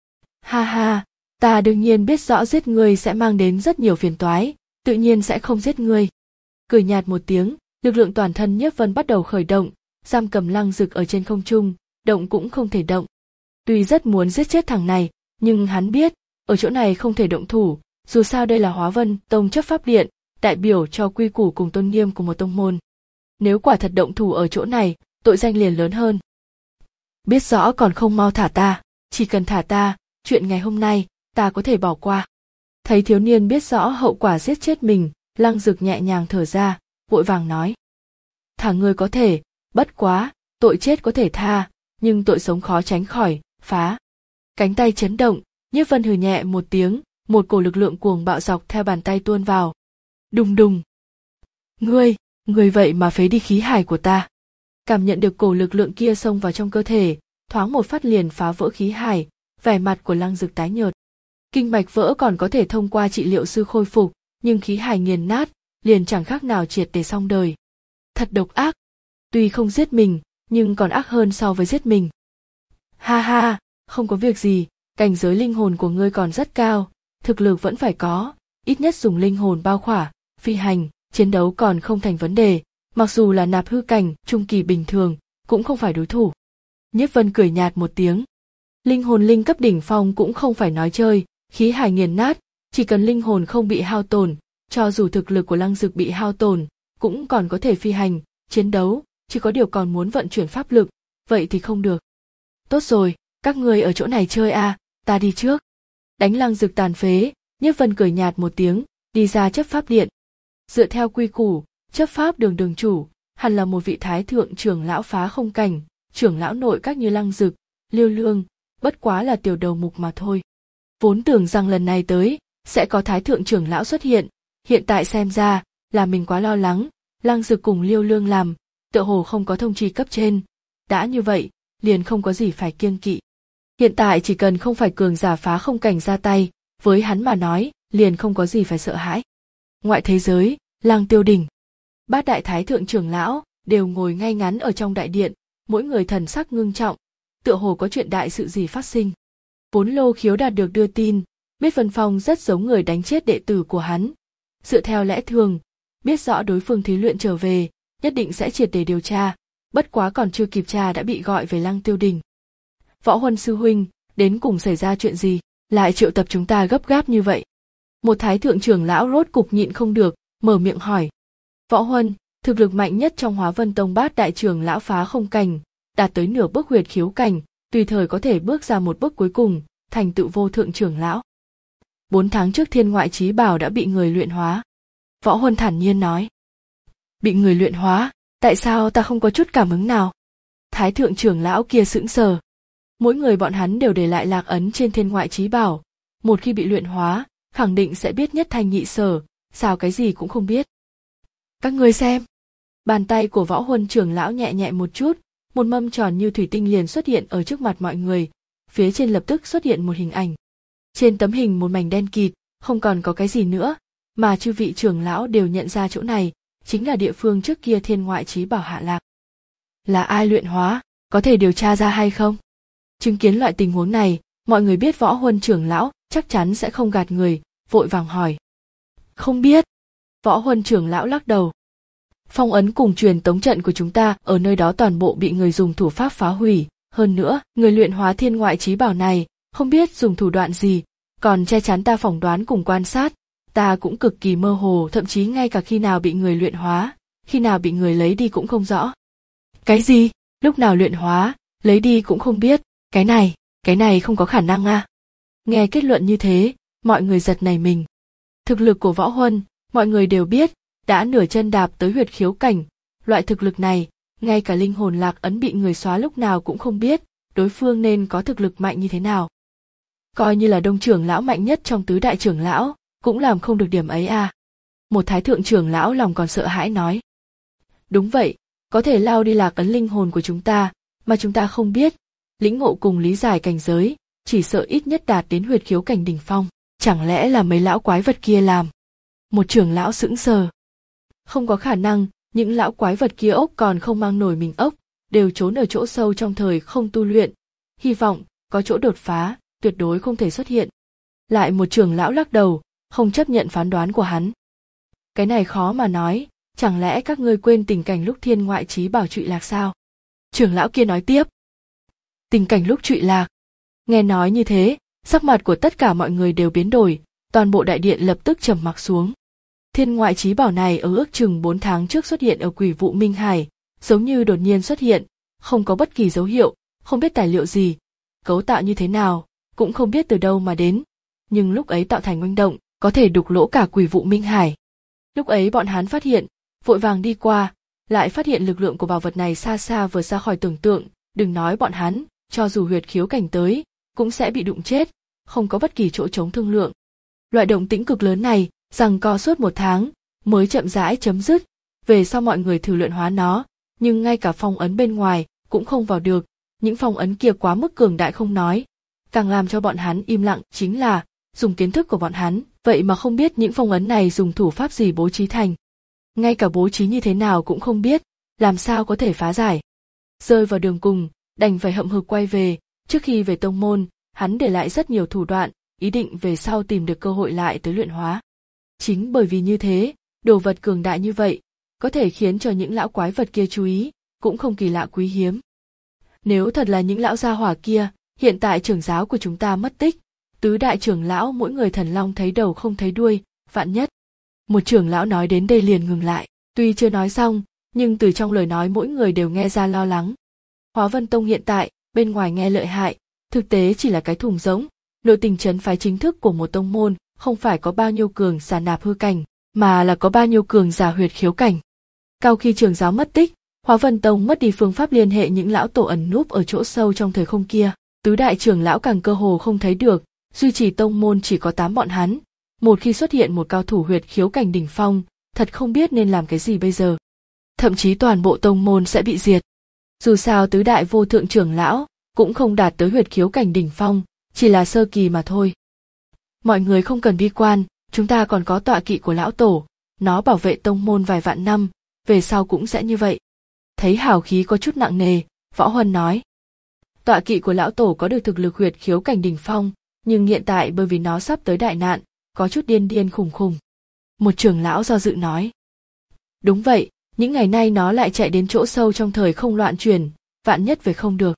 Ha ha, ta đương nhiên biết rõ giết ngươi sẽ mang đến rất nhiều phiền toái, tự nhiên sẽ không giết ngươi. Cười nhạt một tiếng, lực lượng toàn thân Nhiếp Vân bắt đầu khởi động, giam cầm Lăng Dực ở trên không trung, động cũng không thể động. Tuy rất muốn giết chết thằng này, nhưng hắn biết, ở chỗ này không thể động thủ, dù sao đây là Hóa Vân Tông chấp pháp điện, đại biểu cho quy củ cùng tôn nghiêm của một tông môn. Nếu quả thật động thủ ở chỗ này, tội danh liền lớn hơn. Biết rõ còn không mau thả ta, chỉ cần thả ta, chuyện ngày hôm nay, ta có thể bỏ qua. Thấy thiếu niên biết rõ hậu quả giết chết mình, Lăng Dực nhẹ nhàng thở ra, vội vàng nói. Thả ngươi có thể, bất quá, tội chết có thể tha, nhưng tội sống khó tránh khỏi, phá. Cánh tay chấn động, Nhiếp Vân hừ nhẹ một tiếng, một cổ lực lượng cuồng bạo dọc theo bàn tay tuôn vào. Đùng đùng. Ngươi, ngươi vậy mà phế đi khí hải của ta. Cảm nhận được cổ lực lượng kia xông vào trong cơ thể, thoáng một phát liền phá vỡ khí hải, vẻ mặt của Lăng Dực tái nhợt. Kinh mạch vỡ còn có thể thông qua trị liệu sư khôi phục, nhưng khí hải nghiền nát, liền chẳng khác nào triệt để xong đời. Thật độc ác. Tuy không giết mình, nhưng còn ác hơn so với giết mình. Ha ha, không có việc gì, cảnh giới linh hồn của ngươi còn rất cao, thực lực vẫn phải có, ít nhất dùng linh hồn bao khỏa, phi hành, chiến đấu còn không thành vấn đề, mặc dù là nạp hư cảnh, trung kỳ bình thường, cũng không phải đối thủ. Nhiếp Vân cười nhạt một tiếng. Linh hồn linh cấp đỉnh phong cũng không phải nói chơi, khí hải nghiền nát, chỉ cần linh hồn không bị hao tổn, cho dù thực lực của Lăng Dực bị hao tổn, cũng còn có thể phi hành, chiến đấu, chỉ có điều còn muốn vận chuyển pháp lực, vậy thì không được. Tốt rồi, các ngươi ở chỗ này chơi à, ta đi trước. Đánh Lăng Dực tàn phế, Nhiếp Vân cười nhạt một tiếng, đi ra chấp pháp điện. Dựa theo quy củ, chấp pháp đường đường chủ, hẳn là một vị thái thượng trưởng lão phá không cảnh, trưởng lão nội các như Lăng Dực, Liêu Lương, bất quá là tiểu đầu mục mà thôi. Vốn tưởng rằng lần này tới, sẽ có thái thượng trưởng lão xuất hiện, hiện tại xem ra, là mình quá lo lắng, Lăng Dực cùng Liêu Lương làm, tựa hồ không có thông trì cấp trên. Đã như vậy, liền không có gì phải kiêng kỵ. Hiện tại chỉ cần không phải cường giả phá không cảnh ra tay, với hắn mà nói, liền không có gì phải sợ hãi. Ngoại thế giới, Lăng Tiêu Đỉnh. Bát đại thái thượng trưởng lão đều ngồi ngay ngắn ở trong đại điện, mỗi người thần sắc ngưng trọng, tựa hồ có chuyện đại sự gì phát sinh. Vốn Lô Khiếu đạt được đưa tin, biết Vân Phong rất giống người đánh chết đệ tử của hắn. Dựa theo lẽ thường, biết rõ đối phương thí luyện trở về, nhất định sẽ triệt để điều tra, bất quá còn chưa kịp tra đã bị gọi về Lăng Tiêu Đỉnh. Võ Huân sư huynh, đến cùng xảy ra chuyện gì, lại triệu tập chúng ta gấp gáp như vậy? Một thái thượng trưởng lão rốt cục nhịn không được, mở miệng hỏi. Võ Huân, thực lực mạnh nhất trong Hóa Vân Tông bát đại trưởng lão phá không cảnh, đạt tới nửa bước huyệt khiếu cảnh, tùy thời có thể bước ra một bước cuối cùng, thành tựu vô thượng trưởng lão. Bốn tháng trước thiên ngoại chí bảo đã bị người luyện hóa. Võ Huân thản nhiên nói. Bị người luyện hóa, tại sao ta không có chút cảm ứng nào? Thái thượng trưởng lão kia sững sờ. Mỗi người bọn hắn đều để lại lạc ấn trên thiên ngoại chí bảo, một khi bị luyện hóa, khẳng định sẽ biết nhất thanh nhị sở, sao cái gì cũng không biết. Các ngươi xem. Bàn tay của Võ Huân trưởng lão nhẹ nhẹ một chút, một mâm tròn như thủy tinh liền xuất hiện ở trước mặt mọi người, phía trên lập tức xuất hiện một hình ảnh. Trên tấm hình một mảnh đen kịt, không còn có cái gì nữa, mà chư vị trưởng lão đều nhận ra chỗ này, chính là địa phương trước kia thiên ngoại chí bảo hạ lạc. Là ai luyện hóa, có thể điều tra ra hay không? Chứng kiến loại tình huống này, mọi người biết Võ Huân trưởng lão chắc chắn sẽ không gạt người, vội vàng hỏi. Không biết. Võ Huân trưởng lão lắc đầu. Phong ấn cùng truyền tống trận của chúng ta ở nơi đó toàn bộ bị người dùng thủ pháp phá hủy, hơn nữa, người luyện hóa thiên ngoại chí bảo này, không biết dùng thủ đoạn gì, còn che chắn ta phỏng đoán cùng quan sát, ta cũng cực kỳ mơ hồ, thậm chí ngay cả khi nào bị người luyện hóa, khi nào bị người lấy đi cũng không rõ. Cái gì? Lúc nào luyện hóa, lấy đi cũng không biết, cái này, cái này không có khả năng à? Nghe kết luận như thế, mọi người giật nảy mình. Thực lực của Võ Huân, mọi người đều biết, đã nửa chân đạp tới huyệt khiếu cảnh, loại thực lực này, ngay cả linh hồn lạc ấn bị người xóa lúc nào cũng không biết, đối phương nên có thực lực mạnh như thế nào. Coi như là Đông trưởng lão mạnh nhất trong tứ đại trưởng lão, cũng làm không được điểm ấy à. Một thái thượng trưởng lão lòng còn sợ hãi nói. Đúng vậy, có thể lao đi lạc ấn linh hồn của chúng ta, mà chúng ta không biết, lĩnh ngộ cùng lý giải cảnh giới, chỉ sợ ít nhất đạt đến huyệt khiếu cảnh đỉnh phong, chẳng lẽ là mấy lão quái vật kia làm? Một trưởng lão sững sờ. Không có khả năng, những lão quái vật kia ốc còn không mang nổi mình ốc, đều trốn ở chỗ sâu trong thời không tu luyện, hy vọng có chỗ đột phá, tuyệt đối không thể xuất hiện. Lại một trưởng lão lắc đầu, không chấp nhận phán đoán của hắn. Cái này khó mà nói, chẳng lẽ các ngươi quên tình cảnh lúc thiên ngoại chí bảo trụy lạc sao? Trưởng lão kia nói tiếp. tình cảnh lúc trụy lạc. Nghe nói như thế, sắc mặt của tất cả mọi người đều biến đổi, toàn bộ đại điện lập tức trầm mặc xuống. Thiên ngoại chí bảo này ở ước chừng bốn tháng trước xuất hiện ở Quỷ vụ Minh Hải, giống như đột nhiên xuất hiện, không có bất kỳ dấu hiệu, không biết tài liệu gì, cấu tạo như thế nào, cũng không biết từ đâu mà đến. Nhưng lúc ấy tạo thành oanh động, có thể đục lỗ cả Quỷ vụ Minh Hải. Lúc ấy bọn hắn phát hiện, vội vàng đi qua, lại phát hiện lực lượng của bảo vật này xa xa vượt ra khỏi tưởng tượng, đừng nói bọn hắn, cho dù huyệt khiếu cảnh tới, cũng sẽ bị đụng chết, không có bất kỳ chỗ chống thương lượng. Loại động tĩnh cực lớn này, giằng co suốt một tháng, mới chậm rãi chấm dứt, về sau mọi người thử luyện hóa nó, nhưng ngay cả phong ấn bên ngoài cũng không vào được, những phong ấn kia quá mức cường đại không nói. Càng làm cho bọn hắn im lặng chính là, dùng kiến thức của bọn hắn, vậy mà không biết những phong ấn này dùng thủ pháp gì bố trí thành. Ngay cả bố trí như thế nào cũng không biết, làm sao có thể phá giải. Rơi vào đường cùng, đành phải hậm hực quay về, trước khi về tông môn, hắn để lại rất nhiều thủ đoạn, ý định về sau tìm được cơ hội lại tới luyện hóa. Chính bởi vì như thế, đồ vật cường đại như vậy, có thể khiến cho những lão quái vật kia chú ý, cũng không kỳ lạ quý hiếm. Nếu thật là những lão gia hỏa kia, hiện tại trưởng giáo của chúng ta mất tích, tứ đại trưởng lão mỗi người thần long thấy đầu không thấy đuôi, vạn nhất. Một trưởng lão nói đến đây liền ngừng lại, tuy chưa nói xong, nhưng từ trong lời nói mỗi người đều nghe ra lo lắng. Hóa Vân Tông hiện tại, bên ngoài nghe lợi hại, thực tế chỉ là cái thùng rỗng, nội tình trấn phái chính thức của một tông môn, không phải có bao nhiêu cường giả nạp hư cảnh, mà là có bao nhiêu cường giả huyệt khiếu cảnh. Cao khi trưởng giáo mất tích, Hóa Vân Tông mất đi phương pháp liên hệ những lão tổ ẩn núp ở chỗ sâu trong thời không kia, tứ đại trưởng lão càng cơ hồ không thấy được, duy trì tông môn chỉ có tám bọn hắn. Một khi xuất hiện một cao thủ huyệt khiếu cảnh đỉnh phong, thật không biết nên làm cái gì bây giờ. Thậm chí toàn bộ tông môn sẽ bị diệt. Dù sao tứ đại vô thượng trưởng lão cũng không đạt tới huyệt khiếu cảnh đỉnh phong, chỉ là sơ kỳ mà thôi. Mọi người không cần bi quan, chúng ta còn có tọa kỵ của lão tổ, nó bảo vệ tông môn vài vạn năm, về sau cũng sẽ như vậy. Thấy hào khí có chút nặng nề, Võ Huân nói. Tọa kỵ của lão tổ có được thực lực huyệt khiếu cảnh đỉnh phong, nhưng hiện tại bởi vì nó sắp tới đại nạn, có chút điên điên khùng khùng. Một trưởng lão do dự nói. Đúng vậy, những ngày nay nó lại chạy đến chỗ sâu trong thời không loạn chuyển, vạn nhất về không được.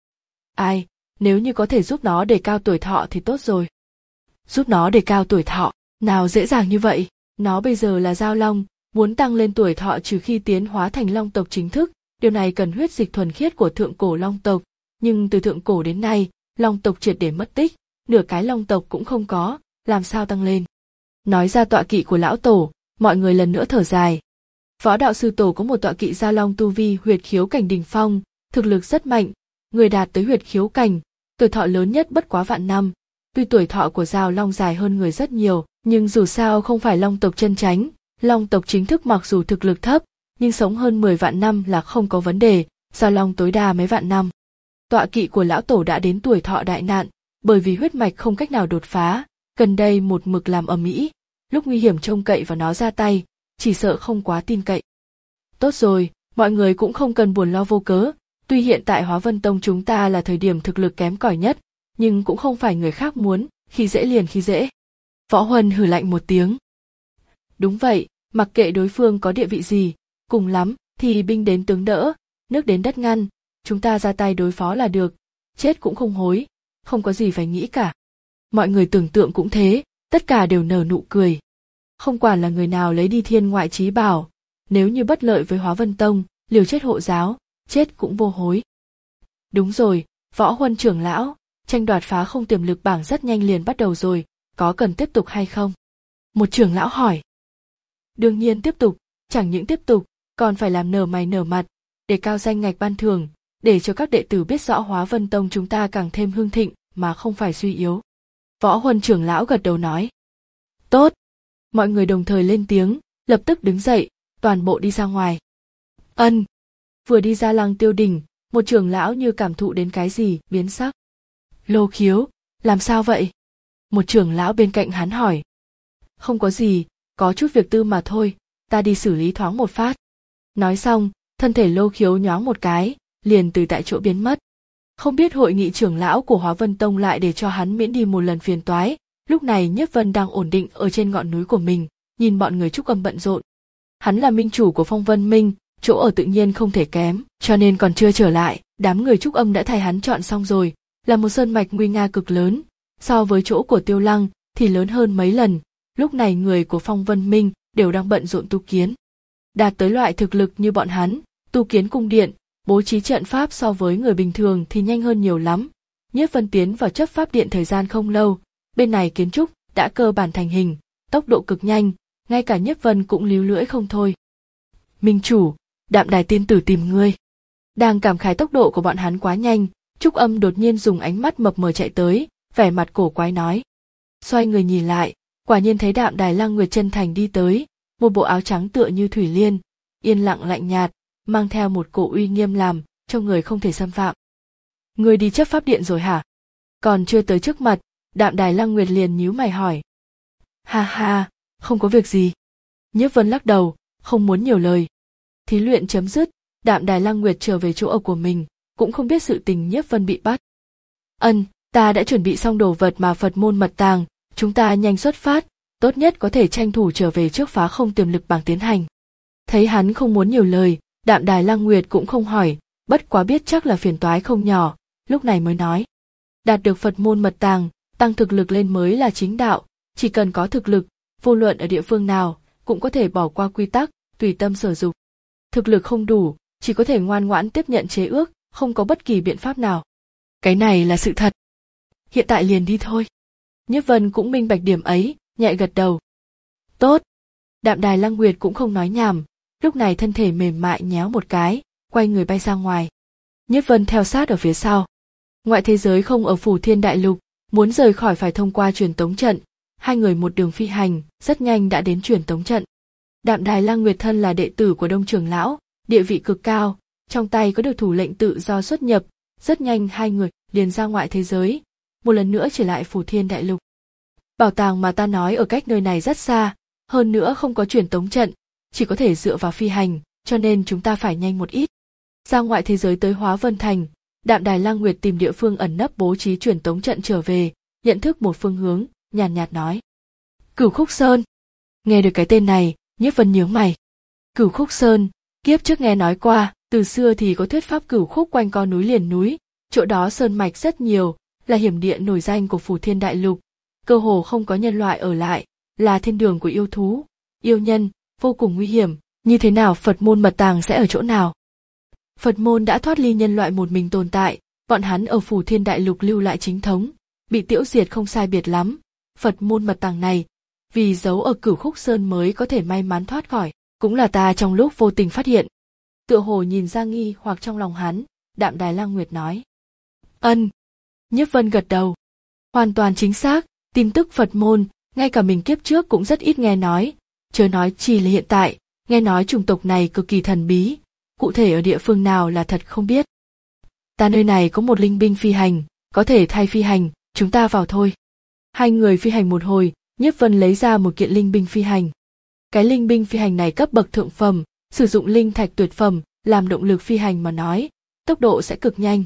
Ai, nếu như có thể giúp nó đề cao tuổi thọ thì tốt rồi. Giúp nó đề cao tuổi thọ, nào dễ dàng như vậy, nó bây giờ là giao long, muốn tăng lên tuổi thọ trừ khi tiến hóa thành long tộc chính thức, điều này cần huyết dịch thuần khiết của thượng cổ long tộc, nhưng từ thượng cổ đến nay, long tộc triệt để mất tích, nửa cái long tộc cũng không có, làm sao tăng lên. Nói ra tọa kỵ của lão tổ, mọi người lần nữa thở dài. Võ đạo sư tổ có một tọa kỵ giao long tu vi huyệt khiếu cảnh đỉnh phong, thực lực rất mạnh, người đạt tới huyệt khiếu cảnh, tuổi thọ lớn nhất bất quá vạn năm. Tuy tuổi thọ của giao long dài hơn người rất nhiều, nhưng dù sao không phải long tộc chân chánh, long tộc chính thức mặc dù thực lực thấp, nhưng sống hơn mười vạn năm là không có vấn đề, giao long tối đa mấy vạn năm. Tọa kỵ của lão tổ đã đến tuổi thọ đại nạn, bởi vì huyết mạch không cách nào đột phá, gần đây một mực làm ầm ĩ, lúc nguy hiểm trông cậy vào nó ra tay, chỉ sợ không quá tin cậy. Tốt rồi, mọi người cũng không cần buồn lo vô cớ, tuy hiện tại Hóa Vân Tông chúng ta là thời điểm thực lực kém cỏi nhất, nhưng cũng không phải người khác muốn, khi dễ liền khi dễ. Võ Huân hừ lạnh một tiếng. Đúng vậy, mặc kệ đối phương có địa vị gì, cùng lắm thì binh đến tướng đỡ, nước đến đất ngăn, chúng ta ra tay đối phó là được, chết cũng không hối, không có gì phải nghĩ cả. Mọi người tưởng tượng cũng thế, tất cả đều nở nụ cười. Không quản là người nào lấy đi thiên ngoại chí bảo, nếu như bất lợi với Hóa Vân Tông, liều chết hộ giáo, chết cũng vô hối. Đúng rồi, Võ Huân trưởng lão, tranh đoạt phá không tiềm lực bảng rất nhanh liền bắt đầu rồi, có cần tiếp tục hay không? Một trưởng lão hỏi. Đương nhiên tiếp tục, chẳng những tiếp tục, còn phải làm nở mày nở mặt, để cao danh ngạch ban thưởng, để cho các đệ tử biết rõ Hóa Vân Tông chúng ta càng thêm hưng thịnh mà không phải suy yếu. Võ Huân trưởng lão gật đầu nói. Tốt. Mọi người đồng thời lên tiếng, lập tức đứng dậy, toàn bộ đi ra ngoài. Ân. Vừa đi ra Lăng Tiêu Đỉnh, một trưởng lão như cảm thụ đến cái gì, biến sắc. Lô Khiếu, làm sao vậy? Một trưởng lão bên cạnh hắn hỏi. Không có gì, có chút việc tư mà thôi, ta đi xử lý thoáng một phát. Nói xong, thân thể Lô Khiếu nhoáng một cái, liền từ tại chỗ biến mất. Không biết hội nghị trưởng lão của Hóa Vân Tông lại để cho hắn miễn đi một lần phiền toái. Lúc này Nhiếp Vân đang ổn định ở trên ngọn núi của mình, nhìn bọn người trúc âm bận rộn. Hắn là minh chủ của Phong Vân Minh, chỗ ở tự nhiên không thể kém, cho nên còn chưa trở lại, Đám người Trúc Âm đã thay hắn chọn xong rồi, là một sơn mạch nguy nga cực lớn, so với chỗ của Tiêu Lăng thì lớn hơn mấy lần. Lúc này người của Phong Vân Minh đều đang bận rộn tu kiến. Đạt tới loại thực lực như bọn hắn, tu kiến cung điện, bố trí trận pháp so với người bình thường thì nhanh hơn nhiều lắm. Nhiếp Vân tiến vào chấp pháp điện thời gian không lâu, bên này kiến trúc đã cơ bản thành hình, tốc độ cực nhanh, ngay cả Nhiếp Vân cũng líu lưỡi không thôi. Minh chủ, Đạm Đài tiên tử tìm ngươi. Đang cảm khái tốc độ của bọn hắn quá nhanh, Trúc Âm đột nhiên dùng ánh mắt mập mờ chạy tới, vẻ mặt cổ quái nói. Xoay người nhìn lại, quả nhiên thấy Đạm Đài Lăng Nguyệt chân thành đi tới, một bộ áo trắng tựa như thủy liên, yên lặng lạnh nhạt, mang theo một cổ uy nghiêm làm cho người không thể xâm phạm. Ngươi đi chấp pháp điện rồi hả? Còn chưa tới trước mặt, Đạm Đài Lăng Nguyệt liền nhíu mày hỏi. Ha ha, không có việc gì. Nhiếp Vân lắc đầu, không muốn nhiều lời. Thí luyện chấm dứt, Đạm Đài Lăng Nguyệt trở về chỗ ở của mình, cũng không biết sự tình Nhiếp Vân bị bắt. Ân, ta đã chuẩn bị xong đồ vật mà Phật môn mật tàng, chúng ta nhanh xuất phát, tốt nhất có thể tranh thủ trở về trước phá không tiềm lực bảng tiến hành. Thấy hắn không muốn nhiều lời, Đạm Đài Lăng Nguyệt cũng không hỏi, bất quá biết chắc là phiền toái không nhỏ, lúc này mới nói. Đạt được Phật môn mật tàng, tăng thực lực lên mới là chính đạo, chỉ cần có thực lực, vô luận ở địa phương nào, cũng có thể bỏ qua quy tắc, tùy tâm sở dục. Thực lực không đủ, chỉ có thể ngoan ngoãn tiếp nhận chế ước, không có bất kỳ biện pháp nào. Cái này là sự thật. Hiện tại liền đi thôi. Nhiếp Vân cũng minh bạch điểm ấy, nhẹ gật đầu. Tốt. Đạm Đài Lăng Nguyệt cũng không nói nhảm, lúc này thân thể mềm mại nhéo một cái, quay người bay ra ngoài. Nhiếp Vân theo sát ở phía sau. Ngoại thế giới không ở Phủ Thiên Đại Lục, muốn rời khỏi phải thông qua truyền tống trận. Hai người một đường phi hành, rất nhanh đã đến truyền tống trận. Đạm Đài Lăng Nguyệt thân là đệ tử của Đông Trưởng lão, địa vị cực cao, trong tay có được thủ lệnh tự do xuất nhập, rất nhanh hai người liền ra ngoại thế giới, một lần nữa trở lại Phủ Thiên Đại Lục. Bảo tàng mà ta nói ở cách nơi này rất xa, hơn nữa không có truyền tống trận, chỉ có thể dựa vào phi hành, cho nên chúng ta phải nhanh một ít. Ra ngoại thế giới tới Hóa Vân Thành, Đạm Đài Lăng Nguyệt tìm địa phương ẩn nấp bố trí truyền tống trận trở về, nhận thức một phương hướng, nhàn nhạt nói. Cửu Khúc Sơn. Nghe được cái tên này, Nhiếp Vân nhướng mày. Cửu Khúc Sơn, kiếp trước nghe nói qua, từ xưa thì có thuyết pháp cửu khúc quanh co núi liền núi, chỗ đó sơn mạch rất nhiều, là hiểm địa nổi danh của Phủ Thiên Đại Lục, cơ hồ không có nhân loại ở lại, là thiên đường của yêu thú, yêu nhân, vô cùng nguy hiểm, như thế nào Phật môn mật tàng sẽ ở chỗ nào? Phật môn đã thoát ly nhân loại một mình tồn tại, bọn hắn ở Phủ Thiên Đại Lục lưu lại chính thống, bị tiêu diệt không sai biệt lắm. Phật môn mật tàng này, vì giấu ở Cửu Khúc Sơn mới có thể may mắn thoát khỏi, cũng là ta trong lúc vô tình phát hiện. Tựa hồ nhìn ra nghi hoặc trong lòng hắn, Đạm Đài Lăng Nguyệt nói. Ân. Nhiếp Vân gật đầu. Hoàn toàn chính xác, tin tức Phật môn, ngay cả mình kiếp trước cũng rất ít nghe nói, chớ nói chi là hiện tại, nghe nói chủng tộc này cực kỳ thần bí, cụ thể ở địa phương nào là thật không biết. Ta nơi này có một linh binh phi hành, có thể thay phi hành, chúng ta vào thôi. Hai người phi hành một hồi, Nhiếp Vân lấy ra một kiện linh binh phi hành. Cái linh binh phi hành này cấp bậc thượng phẩm, sử dụng linh thạch tuyệt phẩm, làm động lực phi hành mà nói, tốc độ sẽ cực nhanh.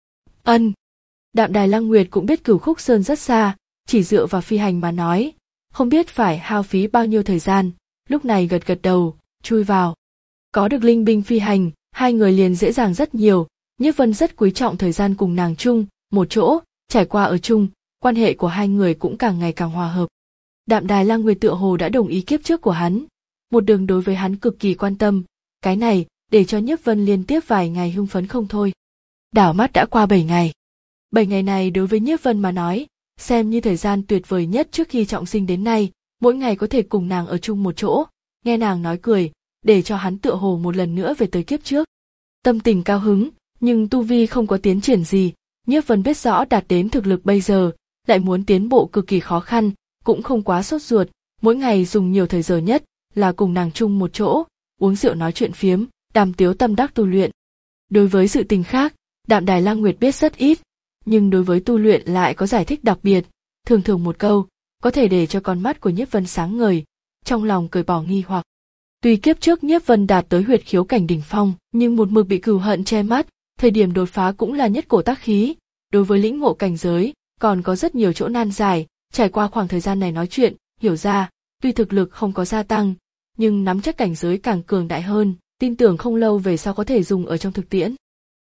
Ân. Đạm Đài Lăng Nguyệt cũng biết Cửu Khúc Sơn rất xa, chỉ dựa vào phi hành mà nói, không biết phải hao phí bao nhiêu thời gian, lúc này gật gật đầu, chui vào. Có được linh binh phi hành, hai người liền dễ dàng rất nhiều, Nhiếp Vân rất quý trọng thời gian cùng nàng chung, một chỗ, trải qua ở chung, quan hệ của hai người cũng càng ngày càng hòa hợp. Đạm Đài Lăng Nguyệt tựa hồ đã đồng ý kiếp trước của hắn, một đường đối với hắn cực kỳ quan tâm, cái này để cho Nhiếp Vân liên tiếp vài ngày hưng phấn không thôi. Đảo mắt đã qua bảy ngày. Bảy ngày này đối với Nhiếp Vân mà nói, xem như thời gian tuyệt vời nhất trước khi trọng sinh đến nay, mỗi ngày có thể cùng nàng ở chung một chỗ, nghe nàng nói cười, để cho hắn tựa hồ một lần nữa về tới kiếp trước. Tâm tình cao hứng, nhưng tu vi không có tiến triển gì, Nhiếp Vân biết rõ đạt đến thực lực bây giờ, lại muốn tiến bộ cực kỳ khó khăn, cũng không quá sốt ruột, mỗi ngày dùng nhiều thời giờ nhất là cùng nàng chung một chỗ, uống rượu nói chuyện phiếm, đàm tiếu tâm đắc tu luyện. Đối với sự tình khác, Đạm Đài Lăng Nguyệt biết rất ít, nhưng đối với tu luyện lại có giải thích đặc biệt, thường thường một câu, có thể để cho con mắt của Nhiếp Vân sáng ngời, trong lòng cởi bỏ nghi hoặc. Tuy kiếp trước Nhiếp Vân đạt tới huyệt khiếu cảnh đỉnh phong, nhưng một mực bị cừu hận che mắt, thời điểm đột phá cũng là nhất cổ tác khí, đối với lĩnh ngộ cảnh giới, còn có rất nhiều chỗ nan giải, trải qua khoảng thời gian này nói chuyện, hiểu ra, tuy thực lực không có gia tăng, nhưng nắm chắc cảnh giới càng cường đại hơn, tin tưởng không lâu về sau có thể dùng ở trong thực tiễn.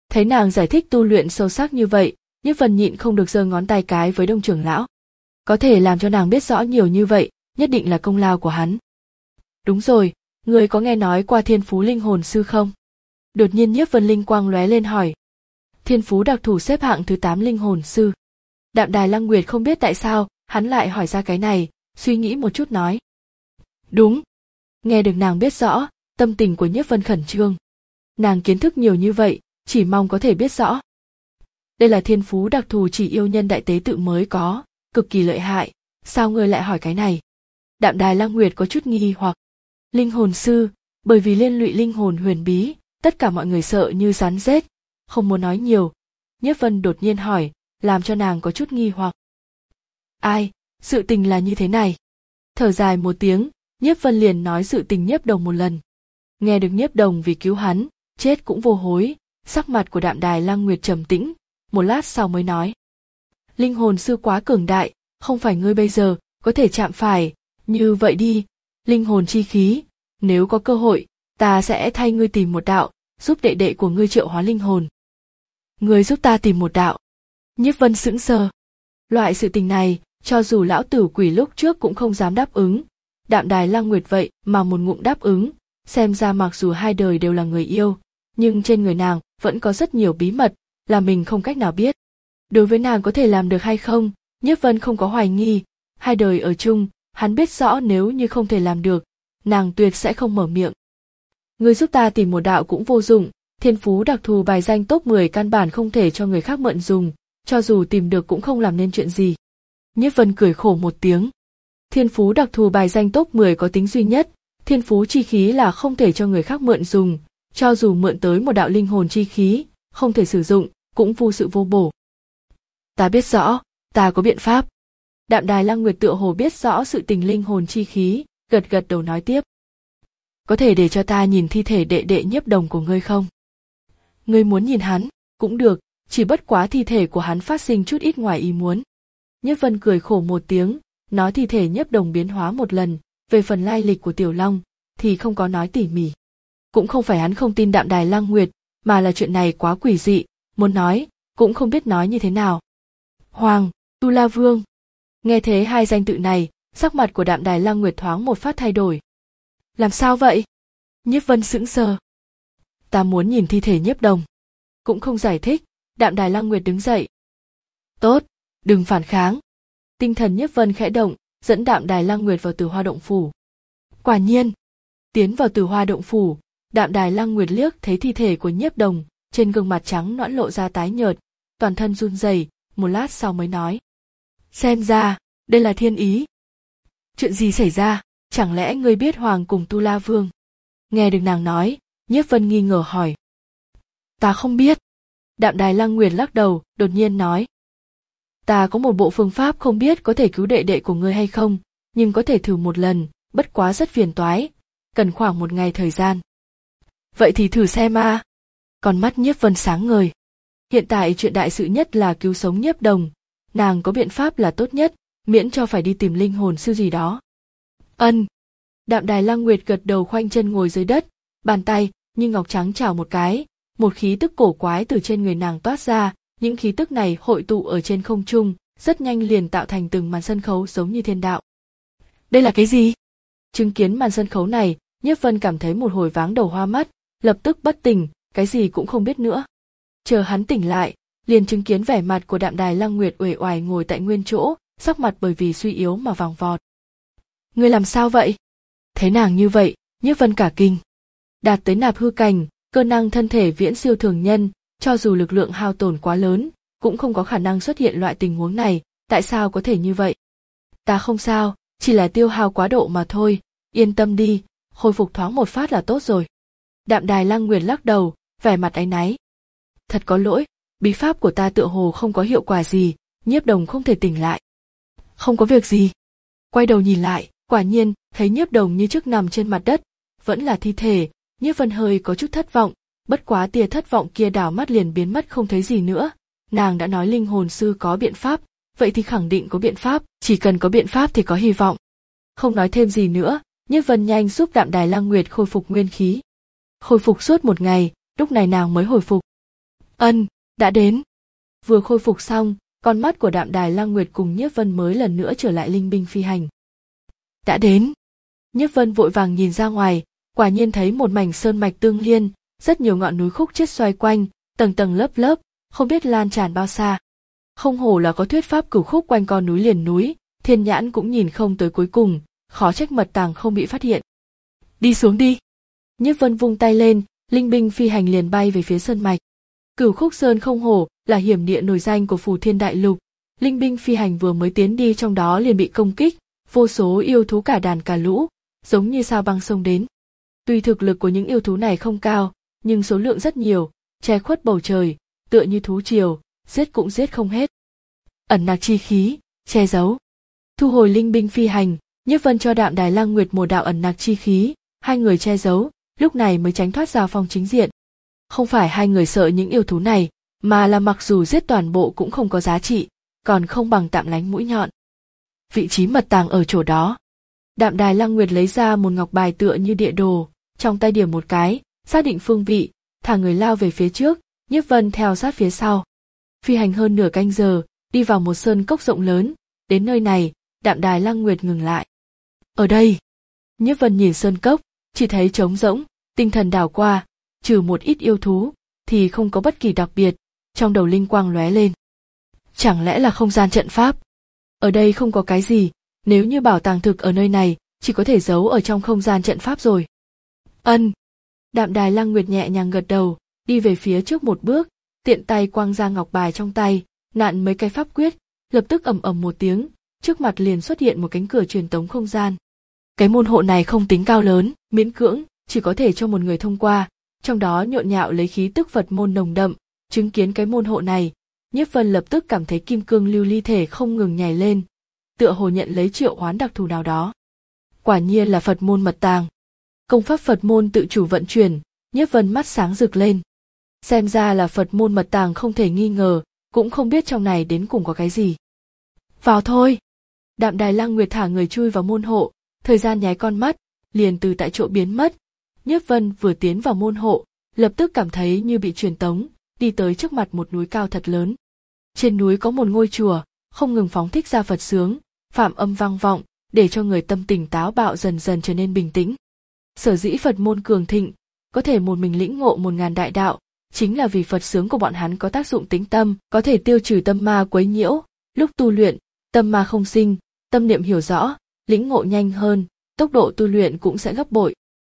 Thấy nàng giải thích tu luyện sâu sắc như vậy, Nhiếp Vân nhịn không được giơ ngón tay cái với Đông trưởng lão. Có thể làm cho nàng biết rõ nhiều như vậy, nhất định là công lao của hắn. Đúng rồi, người có nghe nói qua thiên phú linh hồn sư không? Đột nhiên Nhiếp Vân linh quang lóe lên hỏi. Thiên phú đặc thù xếp hạng thứ tám linh hồn sư. Đạm Đài Lăng Nguyệt không biết tại sao, hắn lại hỏi ra cái này, suy nghĩ một chút nói. Đúng. Nghe được nàng biết rõ, tâm tình của Nhiếp Vân khẩn trương. Nàng kiến thức nhiều như vậy, chỉ mong có thể biết rõ. Đây là thiên phú đặc thù chỉ yêu nhân đại tế tự mới có, cực kỳ lợi hại, sao ngươi lại hỏi cái này? Đạm Đài Lăng Nguyệt có chút nghi hoặc. Linh hồn sư, bởi vì liên lụy linh hồn huyền bí, tất cả mọi người sợ như rắn rết, không muốn nói nhiều. Nhiếp Vân đột nhiên hỏi, làm cho nàng có chút nghi hoặc. Ai, sự tình là như thế này. Thở dài một tiếng, Nhiếp Vân liền nói sự tình Nhiếp Đồng một lần. Nghe được Nhiếp Đồng vì cứu hắn, chết cũng vô hối, sắc mặt của Đạm Đài Lăng Nguyệt trầm tĩnh, một lát sau mới nói. Linh hồn sư quá cường đại, không phải ngươi bây giờ có thể chạm phải, như vậy đi, linh hồn chi khí, nếu có cơ hội, ta sẽ thay ngươi tìm một đạo, giúp đệ đệ của ngươi triệu hóa linh hồn. Ngươi giúp ta tìm một đạo. Nhiếp Vân sững sờ. Loại sự tình này, cho dù lão tử quỷ lúc trước cũng không dám đáp ứng. Đạm Đài Lăng Nguyệt vậy mà một ngụm đáp ứng, xem ra mặc dù hai đời đều là người yêu, nhưng trên người nàng vẫn có rất nhiều bí mật, là mình không cách nào biết. Đối với nàng có thể làm được hay không, Nhiếp Vân không có hoài nghi, hai đời ở chung, hắn biết rõ nếu như không thể làm được, nàng tuyệt sẽ không mở miệng. Ngươi giúp ta tìm một đạo cũng vô dụng, thiên phú đặc thù bài danh top mười căn bản không thể cho người khác mượn dùng, cho dù tìm được cũng không làm nên chuyện gì. Nhiếp Vân cười khổ một tiếng. Thiên phú đặc thù bài danh top mười có tính duy nhất, thiên phú chi khí là không thể cho người khác mượn dùng, cho dù mượn tới một đạo linh hồn chi khí, không thể sử dụng, cũng vô sự vô bổ. Ta biết rõ, ta có biện pháp. Đạm Đài Lăng Nguyệt tựa hồ biết rõ sự tình linh hồn chi khí, gật gật đầu nói tiếp. Có thể để cho ta nhìn thi thể đệ đệ Nhiếp Đồng của ngươi không? Ngươi muốn nhìn hắn, cũng được, chỉ bất quá thi thể của hắn phát sinh chút ít ngoài ý muốn. Nhiếp Vân cười khổ một tiếng, nói thi thể Nhiếp Đồng biến hóa một lần, về phần lai lịch của Tiểu Long, thì không có nói tỉ mỉ. Cũng không phải hắn không tin Đạm Đài Lăng Nguyệt, mà là chuyện này quá quỷ dị, muốn nói, cũng không biết nói như thế nào. Hoàng, Tu La Vương. Nghe thế hai danh tự này, sắc mặt của Đạm Đài Lăng Nguyệt thoáng một phát thay đổi. Làm sao vậy? Nhiếp Vân sững sờ. Ta muốn nhìn thi thể Nhiếp Đồng. Cũng không giải thích, Đạm Đài Lăng Nguyệt đứng dậy. Tốt, đừng phản kháng. Tinh thần Nhiếp Vân khẽ động, dẫn Đạm Đài Lăng Nguyệt vào Tử Hoa Động Phủ. Quả nhiên, tiến vào Tử Hoa Động Phủ, Đạm Đài Lăng Nguyệt liếc thấy thi thể của Nhiếp Đồng, trên gương mặt trắng nõn lộ ra tái nhợt, toàn thân run rẩy, một lát sau mới nói. Xem ra, đây là thiên ý. Chuyện gì xảy ra, chẳng lẽ ngươi biết Hoàng cùng Tu La Vương? Nghe được nàng nói, Nhiếp Vân nghi ngờ hỏi. Ta không biết. Đạm Đài Lăng Nguyệt lắc đầu, đột nhiên nói. Ta có một bộ phương pháp không biết có thể cứu đệ đệ của ngươi hay không, nhưng có thể thử một lần, bất quá rất phiền toái, cần khoảng một ngày thời gian. Vậy thì thử xem a. À. Con mắt Nhiếp Vân sáng ngời. Hiện tại chuyện đại sự nhất là cứu sống Nhiếp Đồng, nàng có biện pháp là tốt nhất, miễn cho phải đi tìm linh hồn sư gì đó. Ân. Đạm Đài Lăng Nguyệt gật đầu khoanh chân ngồi dưới đất, bàn tay như ngọc trắng chảo một cái, một khí tức cổ quái từ trên người nàng toát ra, những khí tức này hội tụ ở trên không trung, rất nhanh liền tạo thành từng màn sân khấu giống như thiên đạo. Đây là cái gì? Chứng kiến màn sân khấu này, Nhiếp Vân cảm thấy một hồi váng đầu hoa mắt, lập tức bất tỉnh, cái gì cũng không biết nữa. Chờ hắn tỉnh lại, liền chứng kiến vẻ mặt của Đạm Đài Lăng Nguyệt uể oải ngồi tại nguyên chỗ, sắc mặt bởi vì suy yếu mà vàng vọt. Ngươi làm sao vậy? Thấy nàng như vậy, Nhiếp Vân cả kinh. Đạt tới nạp hư cảnh, cơ năng thân thể viễn siêu thường nhân, cho dù lực lượng hao tổn quá lớn, cũng không có khả năng xuất hiện loại tình huống này, tại sao có thể như vậy? Ta không sao, chỉ là tiêu hao quá độ mà thôi, yên tâm đi, khôi phục thoáng một phát là tốt rồi. Đạm Đài Lăng Nguyệt lắc đầu, vẻ mặt áy náy. Thật có lỗi, bí pháp của ta tựa hồ không có hiệu quả gì, Nhiếp Đồng không thể tỉnh lại. Không có việc gì. Quay đầu nhìn lại, quả nhiên, thấy Nhiếp Đồng như trước nằm trên mặt đất, vẫn là thi thể, Nhiếp Vân hơi có chút thất vọng, bất quá tia thất vọng kia đảo mắt liền biến mất không thấy gì nữa. Nàng đã nói linh hồn sư có biện pháp, vậy thì khẳng định có biện pháp, chỉ cần có biện pháp thì có hy vọng. Không nói thêm gì nữa, Nhiếp Vân nhanh giúp Đạm Đài Lăng Nguyệt khôi phục nguyên khí. Khôi phục suốt một ngày, lúc này nàng mới hồi phục. Ân, đã đến. Vừa khôi phục xong, con mắt của Đạm Đài Lăng Nguyệt cùng Nhiếp Vân mới lần nữa trở lại linh binh phi hành. Đã đến. Nhiếp Vân vội vàng nhìn ra ngoài, quả nhiên thấy một mảnh sơn mạch tương liên, rất nhiều ngọn núi khúc chiết xoay quanh, tầng tầng lớp lớp, không biết lan tràn bao xa. Không hổ là có thuyết pháp cửu khúc quanh con núi liền núi, thiên nhãn cũng nhìn không tới cuối cùng, khó trách mật tàng không bị phát hiện. Đi xuống đi. Nhiếp Vân vung tay lên, linh binh phi hành liền bay về phía sơn mạch. Cửu khúc sơn không hổ là hiểm địa nổi danh của Phù Thiên Đại Lục, linh binh phi hành vừa mới tiến đi trong đó liền bị công kích, vô số yêu thú cả đàn cả lũ, giống như sao băng xông đến. Tuy thực lực của những yêu thú này không cao, nhưng số lượng rất nhiều, che khuất bầu trời, tựa như thú triều, giết cũng giết không hết. Ẩn nặc chi khí, che giấu. Thu hồi linh binh phi hành, Nhiếp Vân cho Đạm Đài Lăng Nguyệt một đạo ẩn nặc chi khí, hai người che giấu, lúc này mới tránh thoát giao phong chính diện. Không phải hai người sợ những yêu thú này, mà là mặc dù giết toàn bộ cũng không có giá trị, còn không bằng tạm lánh mũi nhọn. Vị trí mật tàng ở chỗ đó. Đạm Đài Lăng Nguyệt lấy ra một ngọc bài tựa như địa đồ, trong tay điểm một cái, xác định phương vị, thả người lao về phía trước, Nhiếp Vân theo sát phía sau. Phi hành hơn nửa canh giờ, đi vào một sơn cốc rộng lớn, đến nơi này, Đạm Đài Lăng Nguyệt ngừng lại. Ở đây. Nhiếp Vân nhìn sơn cốc, chỉ thấy trống rỗng, tinh thần đảo qua, trừ một ít yêu thú, thì không có bất kỳ đặc biệt, trong đầu linh quang lóe lên. Chẳng lẽ là không gian trận pháp? Ở đây không có cái gì, nếu như bảo tàng thực ở nơi này, chỉ có thể giấu ở trong không gian trận pháp rồi. Ân. Đạm Đài Lăng Nguyệt nhẹ nhàng gật đầu, đi về phía trước một bước, tiện tay quăng ra ngọc bài trong tay, nặn mấy cái pháp quyết, lập tức ầm ầm một tiếng, trước mặt liền xuất hiện một cánh cửa truyền tống không gian. Cái môn hộ này không tính cao lớn, miễn cưỡng, chỉ có thể cho một người thông qua, trong đó nhộn nhạo lấy khí tức Phật môn nồng đậm, chứng kiến cái môn hộ này, Nhiếp Vân lập tức cảm thấy kim cương lưu ly thể không ngừng nhảy lên, tựa hồ nhận lấy triệu hoán đặc thù nào đó. Quả nhiên là Phật môn mật tàng. Công pháp Phật môn tự chủ vận chuyển, Nhiếp Vân mắt sáng rực lên. Xem ra là Phật môn mật tàng không thể nghi ngờ, cũng không biết trong này đến cùng có cái gì. Vào thôi. Đạm Đài Lăng Nguyệt thả người chui vào môn hộ, thời gian nháy con mắt, liền từ tại chỗ biến mất. Nhiếp Vân vừa tiến vào môn hộ, lập tức cảm thấy như bị truyền tống, đi tới trước mặt một núi cao thật lớn. Trên núi có một ngôi chùa, không ngừng phóng thích ra Phật sướng, phạm âm vang vọng, để cho người tâm tình táo bạo dần dần trở nên bình tĩnh. Sở dĩ Phật môn cường thịnh, có thể một mình lĩnh ngộ một ngàn đại đạo, chính là vì Phật sướng của bọn hắn có tác dụng tĩnh tâm, có thể tiêu trừ tâm ma quấy nhiễu, lúc tu luyện, tâm ma không sinh, tâm niệm hiểu rõ, lĩnh ngộ nhanh hơn, tốc độ tu luyện cũng sẽ gấp bội.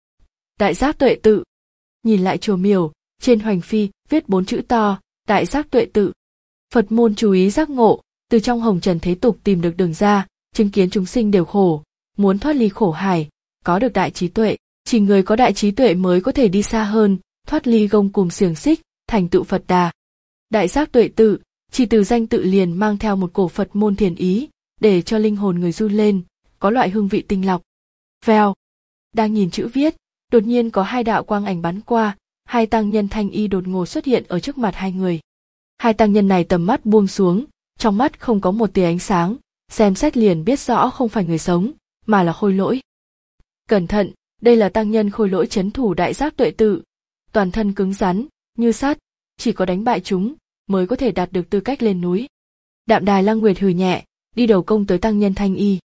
Đại giác tuệ tự. Nhìn lại chùa miểu, trên hoành phi viết bốn chữ to, Đại giác tuệ tự. Phật môn chú ý giác ngộ, từ trong hồng trần thế tục tìm được đường ra, chứng kiến chúng sinh đều khổ, muốn thoát ly khổ hải, có được đại trí tuệ, chỉ người có đại trí tuệ mới có thể đi xa hơn, thoát ly gông cùm xiềng xích, thành tựu Phật đà. Đại giác tuệ tự, chỉ từ danh tự liền mang theo một cổ Phật môn thiền ý, để cho linh hồn người run lên, có loại hương vị tinh lọc. Vèo. Đang nhìn chữ viết, đột nhiên có hai đạo quang ảnh bắn qua, hai tăng nhân thanh y đột ngột xuất hiện ở trước mặt hai người. Hai tăng nhân này tầm mắt buông xuống, trong mắt không có một tia ánh sáng, xem xét liền biết rõ không phải người sống, mà là khôi lỗi. Cẩn thận, đây là tăng nhân khôi lỗi trấn thủ đại giác tuệ tự, toàn thân cứng rắn, như sắt, chỉ có đánh bại chúng, mới có thể đạt được tư cách lên núi. Đạm Đài Lăng Nguyệt hừ nhẹ, đi đầu công tới tăng nhân thanh y.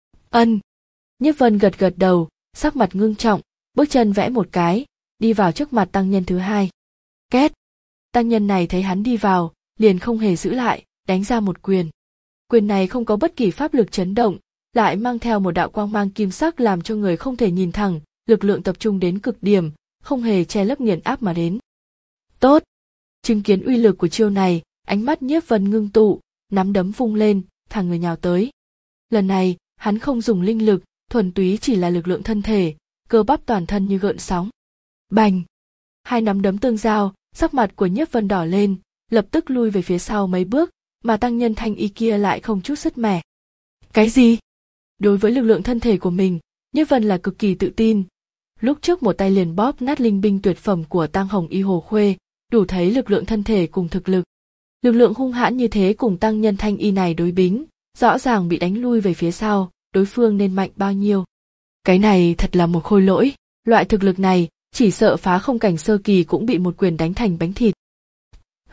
Ân. Nhiếp Vân gật gật đầu, sắc mặt ngưng trọng, bước chân vẽ một cái, đi vào trước mặt tăng nhân thứ hai. Két. Tăng nhân này thấy hắn đi vào, liền không hề giữ lại, đánh ra một quyền. Quyền này không có bất kỳ pháp lực chấn động, lại mang theo một đạo quang mang kim sắc làm cho người không thể nhìn thẳng, lực lượng tập trung đến cực điểm, không hề che lấp nghiền áp mà đến. Tốt. Chứng kiến uy lực của chiêu này, ánh mắt Nhiếp Vân ngưng tụ, nắm đấm vung lên, thẳng người nhào tới. Lần này, hắn không dùng linh lực, thuần túy chỉ là lực lượng thân thể, cơ bắp toàn thân như gợn sóng. Bành! Hai nắm đấm tương giao, sắc mặt của Nhiếp Vân đỏ lên, lập tức lui về phía sau mấy bước, mà tăng nhân thanh y kia lại không chút sứt mẻ. Cái gì? Đối với lực lượng thân thể của mình, Nhiếp Vân là cực kỳ tự tin. Lúc trước một tay liền bóp nát linh binh tuyệt phẩm của Tăng Hồng Y Hồ Khuê, đủ thấy lực lượng thân thể cùng thực lực. Lực lượng hung hãn như thế cùng tăng nhân thanh y này đối bính, rõ ràng bị đánh lui về phía sau, đối phương nên mạnh bao nhiêu. Cái này thật là một khôi lỗi, loại thực lực này, chỉ sợ phá không cảnh sơ kỳ cũng bị một quyền đánh thành bánh thịt.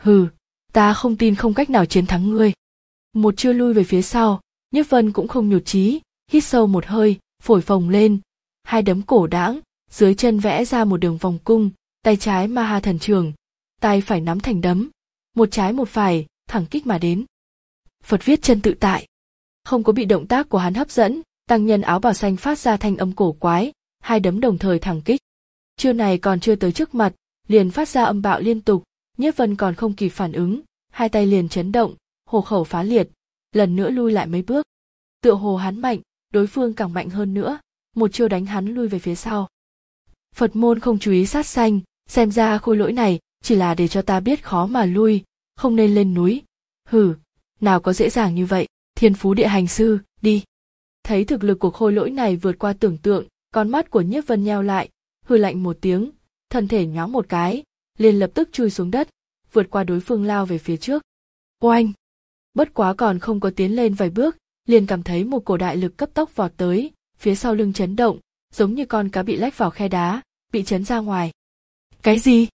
Hừ, ta không tin không cách nào chiến thắng ngươi. Một chưa lui về phía sau, Nhiếp Vân cũng không nhụt chí, hít sâu một hơi, phổi phồng lên, hai đấm cổ đãng, dưới chân vẽ ra một đường vòng cung, tay trái Ma Ha Thần Trường, tay phải nắm thành đấm, một trái một phải, thẳng kích mà đến. Phật viết chân tự tại. Không có bị động tác của hắn hấp dẫn, tăng nhân áo bào xanh phát ra thanh âm cổ quái, hai đấm đồng thời thẳng kích. Chiêu này còn chưa tới trước mặt, liền phát ra âm bạo liên tục, Nhiếp Vân còn không kịp phản ứng, hai tay liền chấn động, hổ khẩu phá liệt, lần nữa lui lại mấy bước. Tựa hồ hắn mạnh, đối phương càng mạnh hơn nữa, một chiêu đánh hắn lui về phía sau. Phật môn không chú ý sát sanh, xem ra khôi lỗi này chỉ là để cho ta biết khó mà lui, không nên lên núi. Hừ, nào có dễ dàng như vậy, Thiên Phú Địa Hành Sư, đi. Thấy thực lực của khôi lỗi này vượt qua tưởng tượng, con mắt của Nhiếp Vân nheo lại, hừ lạnh một tiếng, thân thể nhoáng một cái, liền lập tức chui xuống đất, vượt qua đối phương lao về phía trước. Oanh! Bất quá còn không có tiến lên vài bước, liền cảm thấy một cổ đại lực cấp tốc vọt tới, phía sau lưng chấn động, giống như con cá bị lách vào khe đá, bị chấn ra ngoài. Cái gì?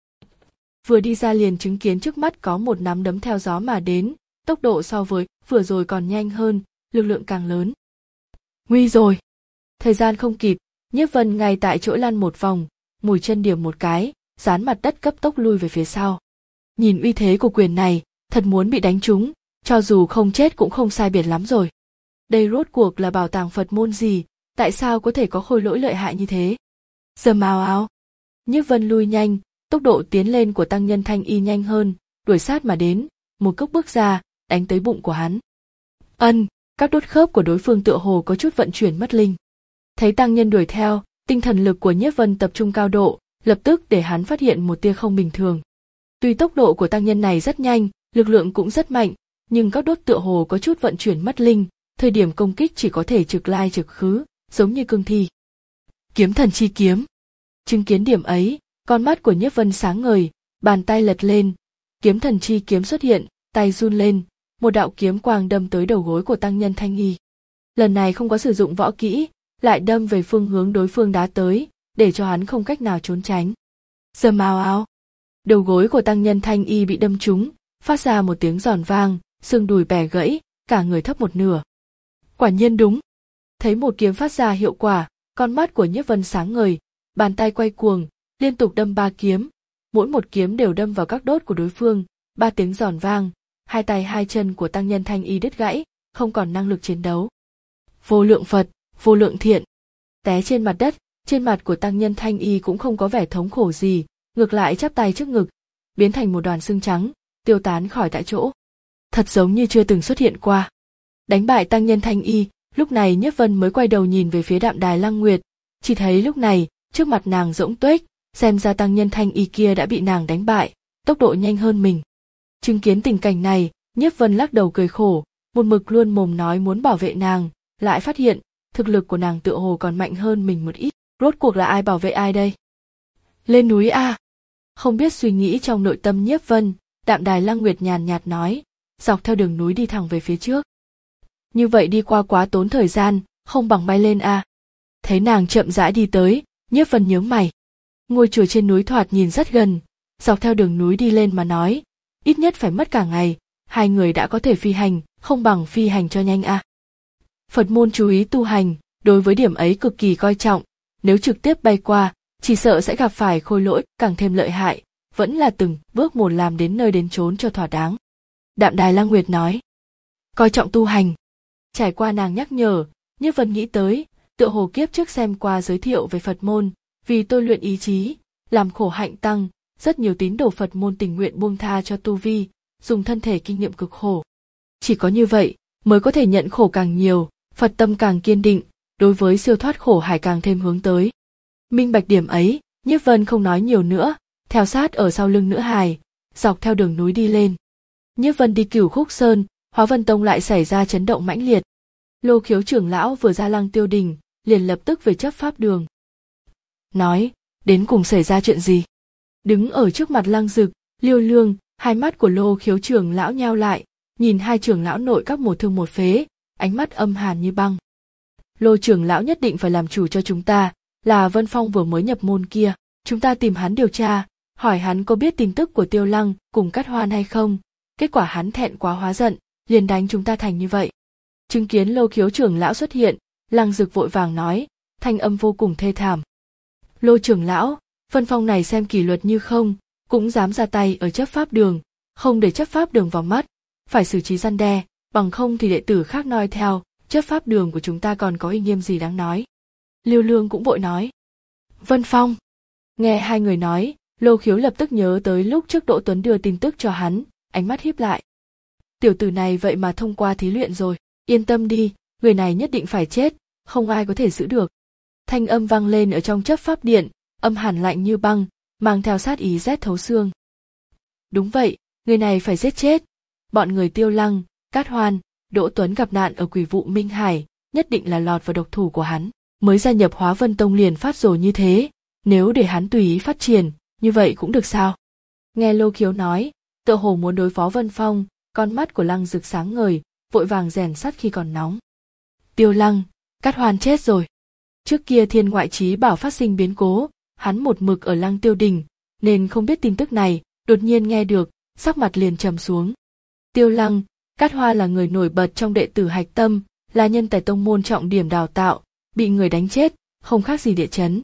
Vừa đi ra liền chứng kiến trước mắt có một nắm đấm theo gió mà đến, tốc độ so với vừa rồi còn nhanh hơn, lực lượng càng lớn. Nguy rồi! Thời gian không kịp, Nhiếp Vân ngay tại chỗ lăn một vòng, mùi chân điểm một cái, dán mặt đất cấp tốc lui về phía sau. Nhìn uy thế của quyền này, thật muốn bị đánh trúng, cho dù không chết cũng không sai biệt lắm rồi. Đây rốt cuộc là bảo tàng Phật môn gì, tại sao có thể có khôi lỗi lợi hại như thế? Dầm ào ào. Nhiếp Vân lui nhanh, tốc độ tiến lên của tăng nhân Thanh Y nhanh hơn, đuổi sát mà đến, một cước bước ra, đánh tới bụng của hắn. Ân, các đốt khớp của đối phương tựa hồ có chút vận chuyển mất linh. Thấy tăng nhân đuổi theo, tinh thần lực của Nhiếp Vân tập trung cao độ, lập tức để hắn phát hiện một tia không bình thường. Tuy tốc độ của tăng nhân này rất nhanh, lực lượng cũng rất mạnh, nhưng các đốt tựa hồ có chút vận chuyển mất linh, thời điểm công kích chỉ có thể trực lai trực khứ, giống như cương thi. Kiếm thần chi kiếm. Chứng kiến điểm ấy, con mắt của Nhiếp Vân sáng ngời, bàn tay lật lên, kiếm thần chi kiếm xuất hiện, tay run lên, một đạo kiếm quang đâm tới đầu gối của tăng nhân Thanh Y. Lần này không có sử dụng võ kỹ, lại đâm về phương hướng đối phương đá tới, để cho hắn không cách nào trốn tránh. Dầm ào ào. Đầu gối của tăng nhân Thanh Y bị đâm trúng, phát ra một tiếng giòn vang, xương đùi bẻ gãy, cả người thấp một nửa. Quả nhiên đúng. Thấy một kiếm phát ra hiệu quả, con mắt của Nhiếp Vân sáng ngời, bàn tay quay cuồng, liên tục đâm ba kiếm, mỗi một kiếm đều đâm vào các đốt của đối phương, ba tiếng giòn vang, hai tay hai chân của tăng nhân Thanh Y đứt gãy, không còn năng lực chiến đấu. Vô lượng Phật, vô lượng thiện. Té trên mặt đất, trên mặt của tăng nhân Thanh Y cũng không có vẻ thống khổ gì, ngược lại chắp tay trước ngực, biến thành một đoàn xương trắng, tiêu tán khỏi tại chỗ. Thật giống như chưa từng xuất hiện qua. Đánh bại tăng nhân Thanh Y, lúc này Nhiếp Vân mới quay đầu nhìn về phía Đạm Đài Lăng Nguyệt, chỉ thấy lúc này, trước mặt nàng rỗng tuếch, xem ra tăng nhân Thanh Y kia đã bị nàng đánh bại, tốc độ nhanh hơn mình. Chứng kiến tình cảnh này, Nhiếp Vân lắc đầu cười khổ, một mực luôn mồm nói muốn bảo vệ nàng, lại phát hiện, thực lực của nàng tựa hồ còn mạnh hơn mình một ít, rốt cuộc là ai bảo vệ ai đây? Lên núi a! Không biết suy nghĩ trong nội tâm Nhiếp Vân, Đạm Đài Lăng Nguyệt nhàn nhạt nói, dọc theo đường núi đi thẳng về phía trước. Như vậy đi qua quá tốn thời gian, không bằng bay lên a. Thấy nàng chậm rãi đi tới, Nhiếp Vân nhướng mày. Ngôi chùa trên núi thoạt nhìn rất gần, dọc theo đường núi đi lên mà nói, ít nhất phải mất cả ngày, hai người đã có thể phi hành, không bằng phi hành cho nhanh a. Phật môn chú ý tu hành, đối với điểm ấy cực kỳ coi trọng, nếu trực tiếp bay qua, chỉ sợ sẽ gặp phải khôi lỗi càng thêm lợi hại, vẫn là từng bước một làm đến nơi đến chốn cho thỏa đáng. Đạm Đài Lăng Nguyệt nói, coi trọng tu hành. Trải qua nàng nhắc nhở, Nhiếp Vân nghĩ tới, tựa hồ kiếp trước xem qua giới thiệu về Phật môn, vì tôi luyện ý chí, làm khổ hạnh tăng, rất nhiều tín đồ Phật môn tình nguyện buông tha cho tu vi, dùng thân thể kinh nghiệm cực khổ. Chỉ có như vậy, mới có thể nhận khổ càng nhiều, Phật tâm càng kiên định, đối với siêu thoát khổ hải càng thêm hướng tới. Minh bạch điểm ấy, Nhiếp Vân không nói nhiều nữa, theo sát ở sau lưng nữ hài, dọc theo đường núi đi lên. Nhiếp Vân đi Cửu Khúc Sơn, Hóa Vân Tông lại xảy ra chấn động mãnh liệt. Lô Khiếu trưởng lão vừa ra Lăng Tiêu Đình, liền lập tức về chấp pháp đường. Nói, đến cùng xảy ra chuyện gì? Đứng ở trước mặt Lăng Dực, Liêu Lương, hai mắt của Lô Khiếu trưởng lão nheo lại, nhìn hai trưởng lão nội các một thương một phế, ánh mắt âm hàn như băng. Lô trưởng lão nhất định phải làm chủ cho chúng ta, là Vân Phong vừa mới nhập môn kia, chúng ta tìm hắn điều tra, hỏi hắn có biết tin tức của Tiêu Lăng cùng Cát Hoan hay không, kết quả hắn thẹn quá hóa giận, liền đánh chúng ta thành như vậy. Chứng kiến Lô Khiếu trưởng lão xuất hiện, Lăng Dực vội vàng nói, thanh âm vô cùng thê thảm. Lô trưởng lão, Vân Phong này xem kỷ luật như không, cũng dám ra tay ở chấp pháp đường, không để chấp pháp đường vào mắt, phải xử trí răn đe, bằng không thì đệ tử khác noi theo, chấp pháp đường của chúng ta còn có uy nghiêm gì đáng nói. Lưu Lương cũng vội nói. Vân Phong. Nghe hai người nói, Lô Khiếu lập tức nhớ tới lúc trước Đỗ Tuấn đưa tin tức cho hắn, ánh mắt híp lại. Tiểu tử này vậy mà thông qua thí luyện rồi, yên tâm đi, người này nhất định phải chết, không ai có thể giữ được. Thanh âm vang lên ở trong chấp pháp điện, âm hàn lạnh như băng, mang theo sát ý rét thấu xương. Đúng vậy, người này phải giết chết. Bọn người Tiêu Lăng, Cát Hoan, Đỗ Tuấn gặp nạn ở Quỷ Vụ Minh Hải, nhất định là lọt vào độc thủ của hắn, mới gia nhập Hóa Vân Tông liền phát rồ như thế, nếu để hắn tùy ý phát triển, như vậy cũng được sao? Nghe Lô Khiếu nói, tựa hồ muốn đối phó Vân Phong, con mắt của Lăng Dực sáng ngời, vội vàng rèn sắt khi còn nóng. Tiêu Lăng, Cát Hoan chết rồi. Trước kia Thiên Ngoại Chí bảo phát sinh biến cố, hắn một mực ở Lăng Tiêu Đình, nên không biết tin tức này, đột nhiên nghe được, sắc mặt liền trầm xuống. Tiêu Lăng, Cát Hoa là người nổi bật trong đệ tử Hạch Tâm, là nhân tài tông môn trọng điểm đào tạo, bị người đánh chết, không khác gì địa chấn.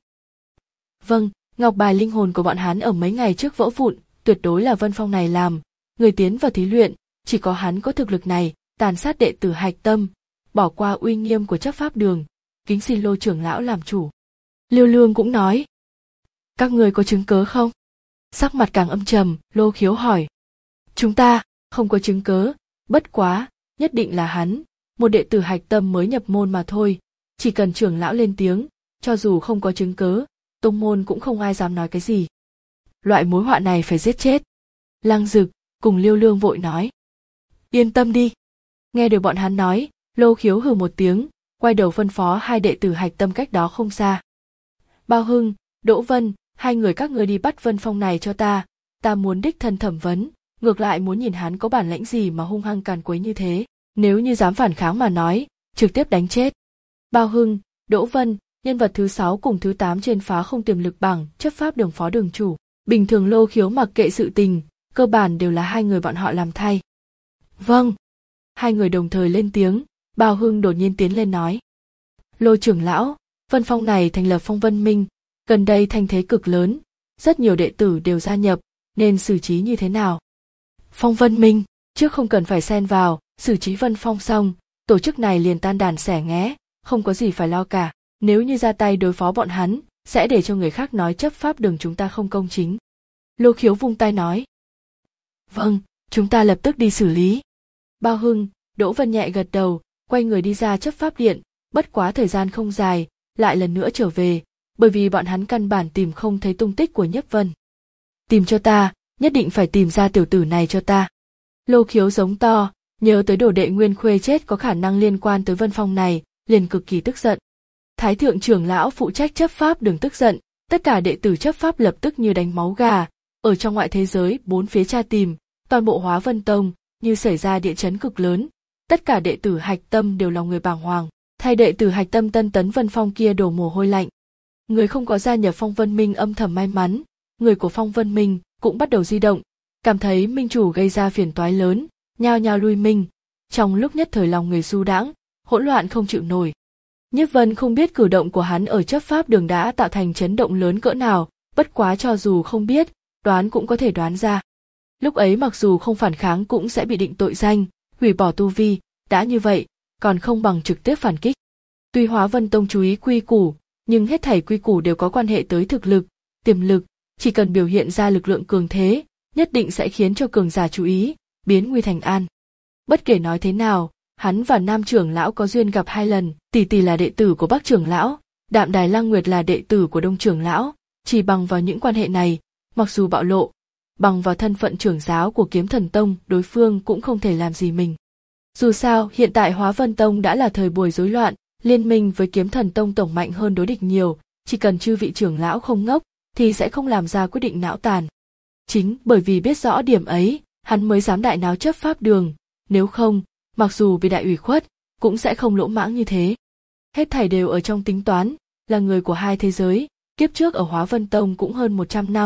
Vâng, ngọc bài linh hồn của bọn hắn ở mấy ngày trước vỡ vụn, tuyệt đối là Vân Phong này làm, người tiến vào thí luyện, chỉ có hắn có thực lực này, tàn sát đệ tử Hạch Tâm, bỏ qua uy nghiêm của chấp pháp đường, kính xin Lô trưởng lão làm chủ. Lưu Lương cũng nói. Các người có chứng cớ không? Sắc mặt càng âm trầm, Lô Khiếu hỏi. Chúng ta, không có chứng cớ, bất quá, nhất định là hắn, một đệ tử Hạch Tâm mới nhập môn mà thôi, chỉ cần trưởng lão lên tiếng, cho dù không có chứng cớ, tông môn cũng không ai dám nói cái gì. Loại mối họa này phải giết chết. Lăng Dực, cùng Lưu Lương vội nói. Yên tâm đi. Nghe được bọn hắn nói, Lô Khiếu hừ một tiếng, quay đầu phân phó hai đệ tử Hạch Tâm cách đó không xa. Bao Hưng, Đỗ Vân, hai người các ngươi đi bắt Vân Phong này cho ta, ta muốn đích thân thẩm vấn, ngược lại muốn nhìn hắn có bản lĩnh gì mà hung hăng càn quấy như thế, nếu như dám phản kháng mà nói, trực tiếp đánh chết. Bao Hưng, Đỗ Vân, nhân vật thứ sáu cùng thứ tám trên phá không tiềm lực bảng chấp pháp đường phó đường chủ, bình thường Lô Khiếu mặc kệ sự tình, cơ bản đều là hai người bọn họ làm thay. Vâng. Hai người đồng thời lên tiếng, Bao Hưng đột nhiên tiến lên nói. Lô trưởng lão, Vân Phong này thành lập Phong Vân Minh, gần đây thanh thế cực lớn, rất nhiều đệ tử đều gia nhập, nên xử trí như thế nào? Phong Vân Minh, trước không cần phải xen vào, xử trí Vân Phong xong, tổ chức này liền tan đàn xẻ nghé, không có gì phải lo cả, nếu như ra tay đối phó bọn hắn, sẽ để cho người khác nói chấp pháp đường chúng ta không công chính. Lô Khiếu vung tay nói. Vâng, chúng ta lập tức đi xử lý. Bao Hưng, Đỗ Vân nhẹ gật đầu, quay người đi ra chấp pháp điện, bất quá thời gian không dài, lại lần nữa trở về, bởi vì bọn hắn căn bản tìm không thấy tung tích của Nhiếp Vân. Tìm cho ta, nhất định phải tìm ra tiểu tử này cho ta. Lô Khiếu giống to, nhớ tới đồ đệ Nguyên Khuê chết có khả năng liên quan tới Vân Phong này, liền cực kỳ tức giận. Thái thượng trưởng lão phụ trách chấp pháp đường tức giận, tất cả đệ tử chấp pháp lập tức như đánh máu gà, ở trong ngoại thế giới bốn phía tra tìm, toàn bộ Hóa Vân Tông như xảy ra địa chấn cực lớn, tất cả đệ tử Hạch Tâm đều lòng người bàng hoàng, thay đệ tử Hạch Tâm tân tấn Vân Phong kia đổ mồ hôi lạnh. Người không có gia nhập Phong Vân Minh âm thầm may mắn, người của Phong Vân Minh cũng bắt đầu di động, cảm thấy minh chủ gây ra phiền toái lớn, nhao nhao lui minh, trong lúc nhất thời lòng người du đãng, hỗn loạn không chịu nổi. Nhiếp Vân không biết cử động của hắn ở chấp pháp đường đã tạo thành chấn động lớn cỡ nào, bất quá cho dù không biết, đoán cũng có thể đoán ra. Lúc ấy mặc dù không phản kháng cũng sẽ bị định tội danh, hủy bỏ tu vi, đã như vậy, còn không bằng trực tiếp phản kích. Tuy Hóa Vân Tông chú ý quy củ, nhưng hết thảy quy củ đều có quan hệ tới thực lực, tiềm lực, chỉ cần biểu hiện ra lực lượng cường thế, nhất định sẽ khiến cho cường giả chú ý, biến nguy thành an. Bất kể nói thế nào, hắn và Nam trưởng lão có duyên gặp hai lần, tỷ tỷ là đệ tử của Bắc trưởng lão, Đạm Đài Lăng Nguyệt là đệ tử của Đông trưởng lão, chỉ bằng vào những quan hệ này, mặc dù bạo lộ, bằng vào thân phận trưởng giáo của Kiếm Thần Tông, đối phương cũng không thể làm gì mình. Dù sao, hiện tại Hóa Vân Tông đã là thời buổi rối loạn, liên minh với Kiếm Thần Tông tổng mạnh hơn đối địch nhiều, chỉ cần chư vị trưởng lão không ngốc, thì sẽ không làm ra quyết định não tàn. Chính bởi vì biết rõ điểm ấy, hắn mới dám đại náo chấp pháp đường, nếu không, mặc dù bị đại ủy khuất, cũng sẽ không lỗ mãng như thế. Hết thảy đều ở trong tính toán, là người của hai thế giới, kiếp trước ở Hóa Vân Tông cũng hơn một trăm năm,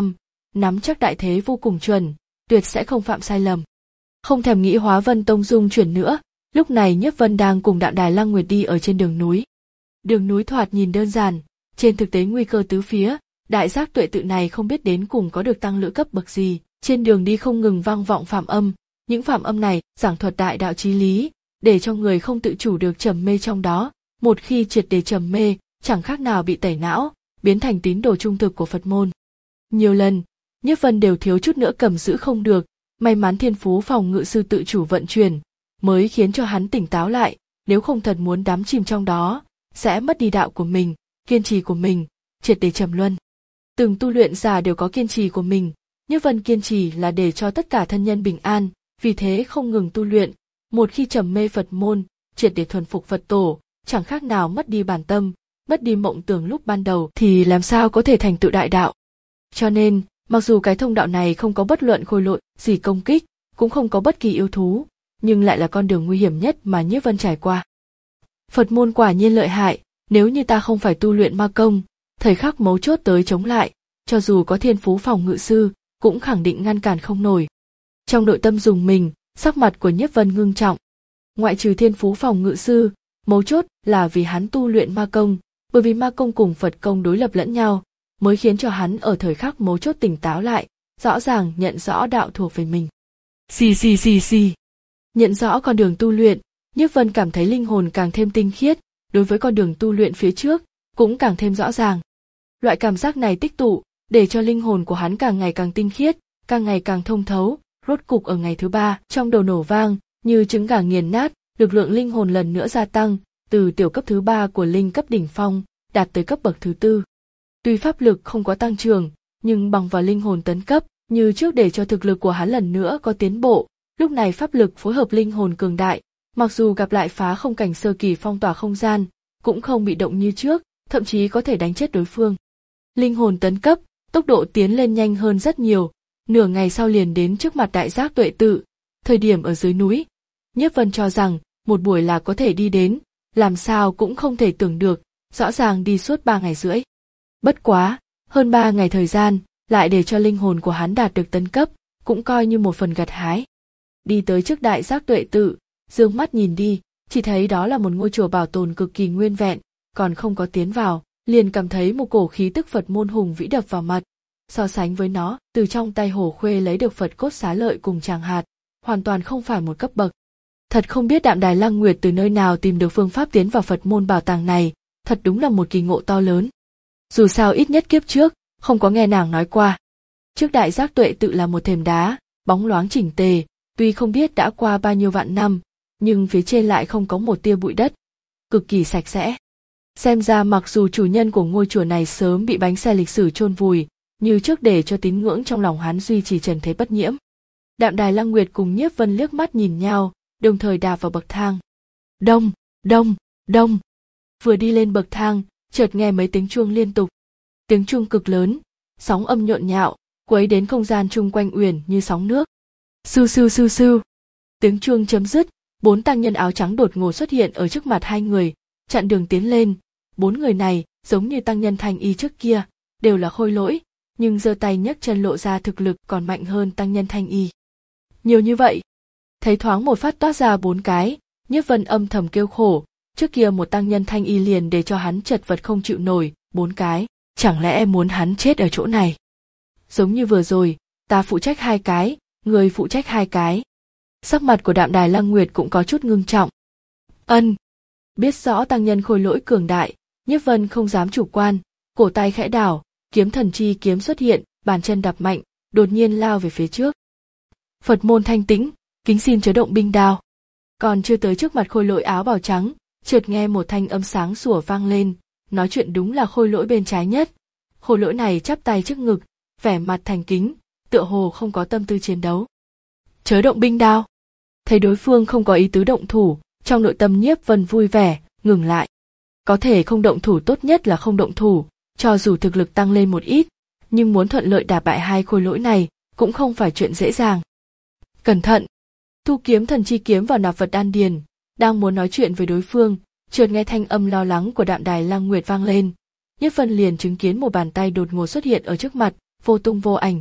nắm chắc đại thế vô cùng chuẩn, tuyệt sẽ không phạm sai lầm. Không thèm nghĩ Hóa Vân Tông dung chuyển nữa, lúc này Nhiếp Vân đang cùng Đạm Đài Lăng Nguyệt đi ở trên đường núi. Đường núi thoạt nhìn đơn giản, trên thực tế nguy cơ tứ phía, đại giác tuệ tự này không biết đến cùng có được tăng lữ cấp bậc gì, trên đường đi không ngừng vang vọng phạm âm, những phạm âm này giảng thuật đại đạo chí lý, để cho người không tự chủ được trầm mê trong đó, một khi triệt để trầm mê, chẳng khác nào bị tẩy não, biến thành tín đồ trung thực của Phật môn. Nhiều lần, Nhiếp Vân đều thiếu chút nữa cầm giữ không được, may mắn thiên phú phòng ngự sư tự chủ vận chuyển, mới khiến cho hắn tỉnh táo lại, nếu không thật muốn đắm chìm trong đó, sẽ mất đi đạo của mình, kiên trì của mình, triệt để trầm luân. Từng tu luyện giả đều có kiên trì của mình, Nhiếp Vân kiên trì là để cho tất cả thân nhân bình an, vì thế không ngừng tu luyện, một khi trầm mê Phật môn, triệt để thuần phục Phật tổ, chẳng khác nào mất đi bản tâm, mất đi mộng tưởng lúc ban đầu thì làm sao có thể thành tựu đại đạo. Cho nên, mặc dù cái thông đạo này không có bất luận khôi lỗi gì công kích, cũng không có bất kỳ yêu thú, nhưng lại là con đường nguy hiểm nhất mà Nhiếp Vân trải qua. Phật môn quả nhiên lợi hại, nếu như ta không phải tu luyện ma công, thời khắc mấu chốt tới chống lại, cho dù có thiên phú phòng ngự sư, cũng khẳng định ngăn cản không nổi. Trong nội tâm dùng mình, sắc mặt của Nhiếp Vân ngưng trọng. Ngoại trừ thiên phú phòng ngự sư, mấu chốt là vì hắn tu luyện ma công, bởi vì ma công cùng Phật công đối lập lẫn nhau, mới khiến cho hắn ở thời khắc mấu chốt tỉnh táo lại, rõ ràng nhận rõ đạo thuộc về mình. Xì xì xì xì. Nhận rõ con đường tu luyện, Nhiếp Vân cảm thấy linh hồn càng thêm tinh khiết, đối với con đường tu luyện phía trước, cũng càng thêm rõ ràng. Loại cảm giác này tích tụ, để cho linh hồn của hắn càng ngày càng tinh khiết, càng ngày càng thông thấu, rốt cục ở ngày thứ ba, trong đầu nổ vang, như trứng gà nghiền nát, lực lượng linh hồn lần nữa gia tăng, từ tiểu cấp thứ ba của linh cấp đỉnh phong, đạt tới cấp bậc thứ tư. Tuy pháp lực không có tăng trưởng, nhưng bằng vào linh hồn tấn cấp, như trước để cho thực lực của hắn lần nữa có tiến bộ, lúc này pháp lực phối hợp linh hồn cường đại, mặc dù gặp lại phá không cảnh sơ kỳ phong tỏa không gian, cũng không bị động như trước, thậm chí có thể đánh chết đối phương. Linh hồn tấn cấp, tốc độ tiến lên nhanh hơn rất nhiều, nửa ngày sau liền đến trước mặt đại giác tuệ tự, thời điểm ở dưới núi. Nhiếp Vân cho rằng, một buổi là có thể đi đến, làm sao cũng không thể tưởng được, rõ ràng đi suốt ba ngày rưỡi. Bất quá, hơn ba ngày thời gian, lại để cho linh hồn của hắn đạt được tấn cấp, cũng coi như một phần gặt hái. Đi tới trước đại giác tuệ tự, dương mắt nhìn đi, chỉ thấy đó là một ngôi chùa bảo tồn cực kỳ nguyên vẹn, còn không có tiến vào, liền cảm thấy một cổ khí tức Phật môn hùng vĩ đập vào mặt. So sánh với nó, từ trong tay Hồ Khuê lấy được Phật cốt xá lợi cùng tràng hạt, hoàn toàn không phải một cấp bậc. Thật không biết Đạm Đài Lăng Nguyệt từ nơi nào tìm được phương pháp tiến vào Phật môn bảo tàng này, thật đúng là một kỳ ngộ to lớn. Dù sao ít nhất kiếp trước, không có nghe nàng nói qua. Trước đại giác tuệ tự là một thềm đá, bóng loáng chỉnh tề, tuy không biết đã qua bao nhiêu vạn năm, nhưng phía trên lại không có một tia bụi đất, cực kỳ sạch sẽ. Xem ra mặc dù chủ nhân của ngôi chùa này sớm bị bánh xe lịch sử chôn vùi, như trước để cho tín ngưỡng trong lòng hắn duy trì trần thế bất nhiễm. Đạm Đài Lăng Nguyệt cùng Nhiếp Vân liếc mắt nhìn nhau, đồng thời đạp vào bậc thang. Đông, đông, đông. Vừa đi lên bậc thang, chợt nghe mấy tiếng chuông liên tục. Tiếng chuông cực lớn, sóng âm nhộn nhạo, quấy đến không gian chung quanh uyển như sóng nước. Sưu sưu sưu sưu. Tiếng chuông chấm dứt, bốn tăng nhân áo trắng đột ngột xuất hiện ở trước mặt hai người, chặn đường tiến lên. Bốn người này, giống như tăng nhân Thanh Y trước kia, đều là khôi lỗi, nhưng giơ tay nhấc chân lộ ra thực lực còn mạnh hơn tăng nhân Thanh Y. Nhiều như vậy, thấy thoáng một phát toát ra bốn cái, Nhiếp Vân âm thầm kêu khổ, trước kia một tăng nhân Thanh Y liền để cho hắn chật vật không chịu nổi, bốn cái, chẳng lẽ em muốn hắn chết ở chỗ này? Giống như vừa rồi, ta phụ trách hai cái, người phụ trách hai cái. Sắc mặt của Đạm Đài Lăng Nguyệt cũng có chút ngưng trọng. Ân, biết rõ tăng nhân khôi lỗi cường đại, Nhiếp Vân không dám chủ quan, cổ tay khẽ đảo, kiếm thần chi kiếm xuất hiện, bàn chân đạp mạnh, đột nhiên lao về phía trước. Phật môn thanh tĩnh, kính xin chớ động binh đao. Còn chưa tới trước mặt khôi lỗi áo bào trắng, chợt nghe một thanh âm sáng sủa vang lên, nói chuyện đúng là khôi lỗi bên trái nhất. Khôi lỗi này chắp tay trước ngực, vẻ mặt thành kính, tựa hồ không có tâm tư chiến đấu. Chớ động binh đao. Thấy đối phương không có ý tứ động thủ, trong nội tâm Nhiếp Vân vui vẻ, ngừng lại. Có thể không động thủ tốt nhất là không động thủ, cho dù thực lực tăng lên một ít, nhưng muốn thuận lợi đả bại hai khôi lỗi này, cũng không phải chuyện dễ dàng. Cẩn thận! Thu kiếm thần chi kiếm vào nạp vật đan điền, đang muốn nói chuyện với đối phương, chợt nghe thanh âm lo lắng của Đạm Đài Lăng Nguyệt vang lên. Nhiếp Vân liền chứng kiến một bàn tay đột ngột xuất hiện ở trước mặt, vô tung vô ảnh,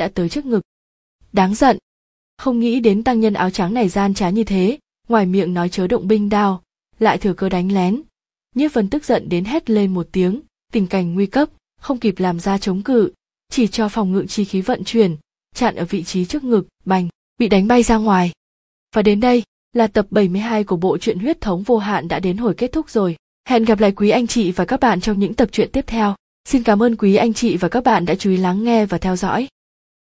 đã tới trước ngực. Đáng giận. Không nghĩ đến tăng nhân áo trắng này gian trá như thế, ngoài miệng nói chớ động binh đao, lại thừa cơ đánh lén. Nhiếp Vân tức giận đến hét lên một tiếng, tình cảnh nguy cấp, không kịp làm ra chống cự, chỉ cho phòng ngự chi khí vận chuyển, chặn ở vị trí trước ngực, bành, bị đánh bay ra ngoài. Và đến đây là tập bảy mươi hai của bộ truyện Huyết Thống Vô Hạn đã đến hồi kết thúc rồi. Hẹn gặp lại quý anh chị và các bạn trong những tập truyện tiếp theo. Xin cảm ơn quý anh chị và các bạn đã chú ý lắng nghe và theo dõi.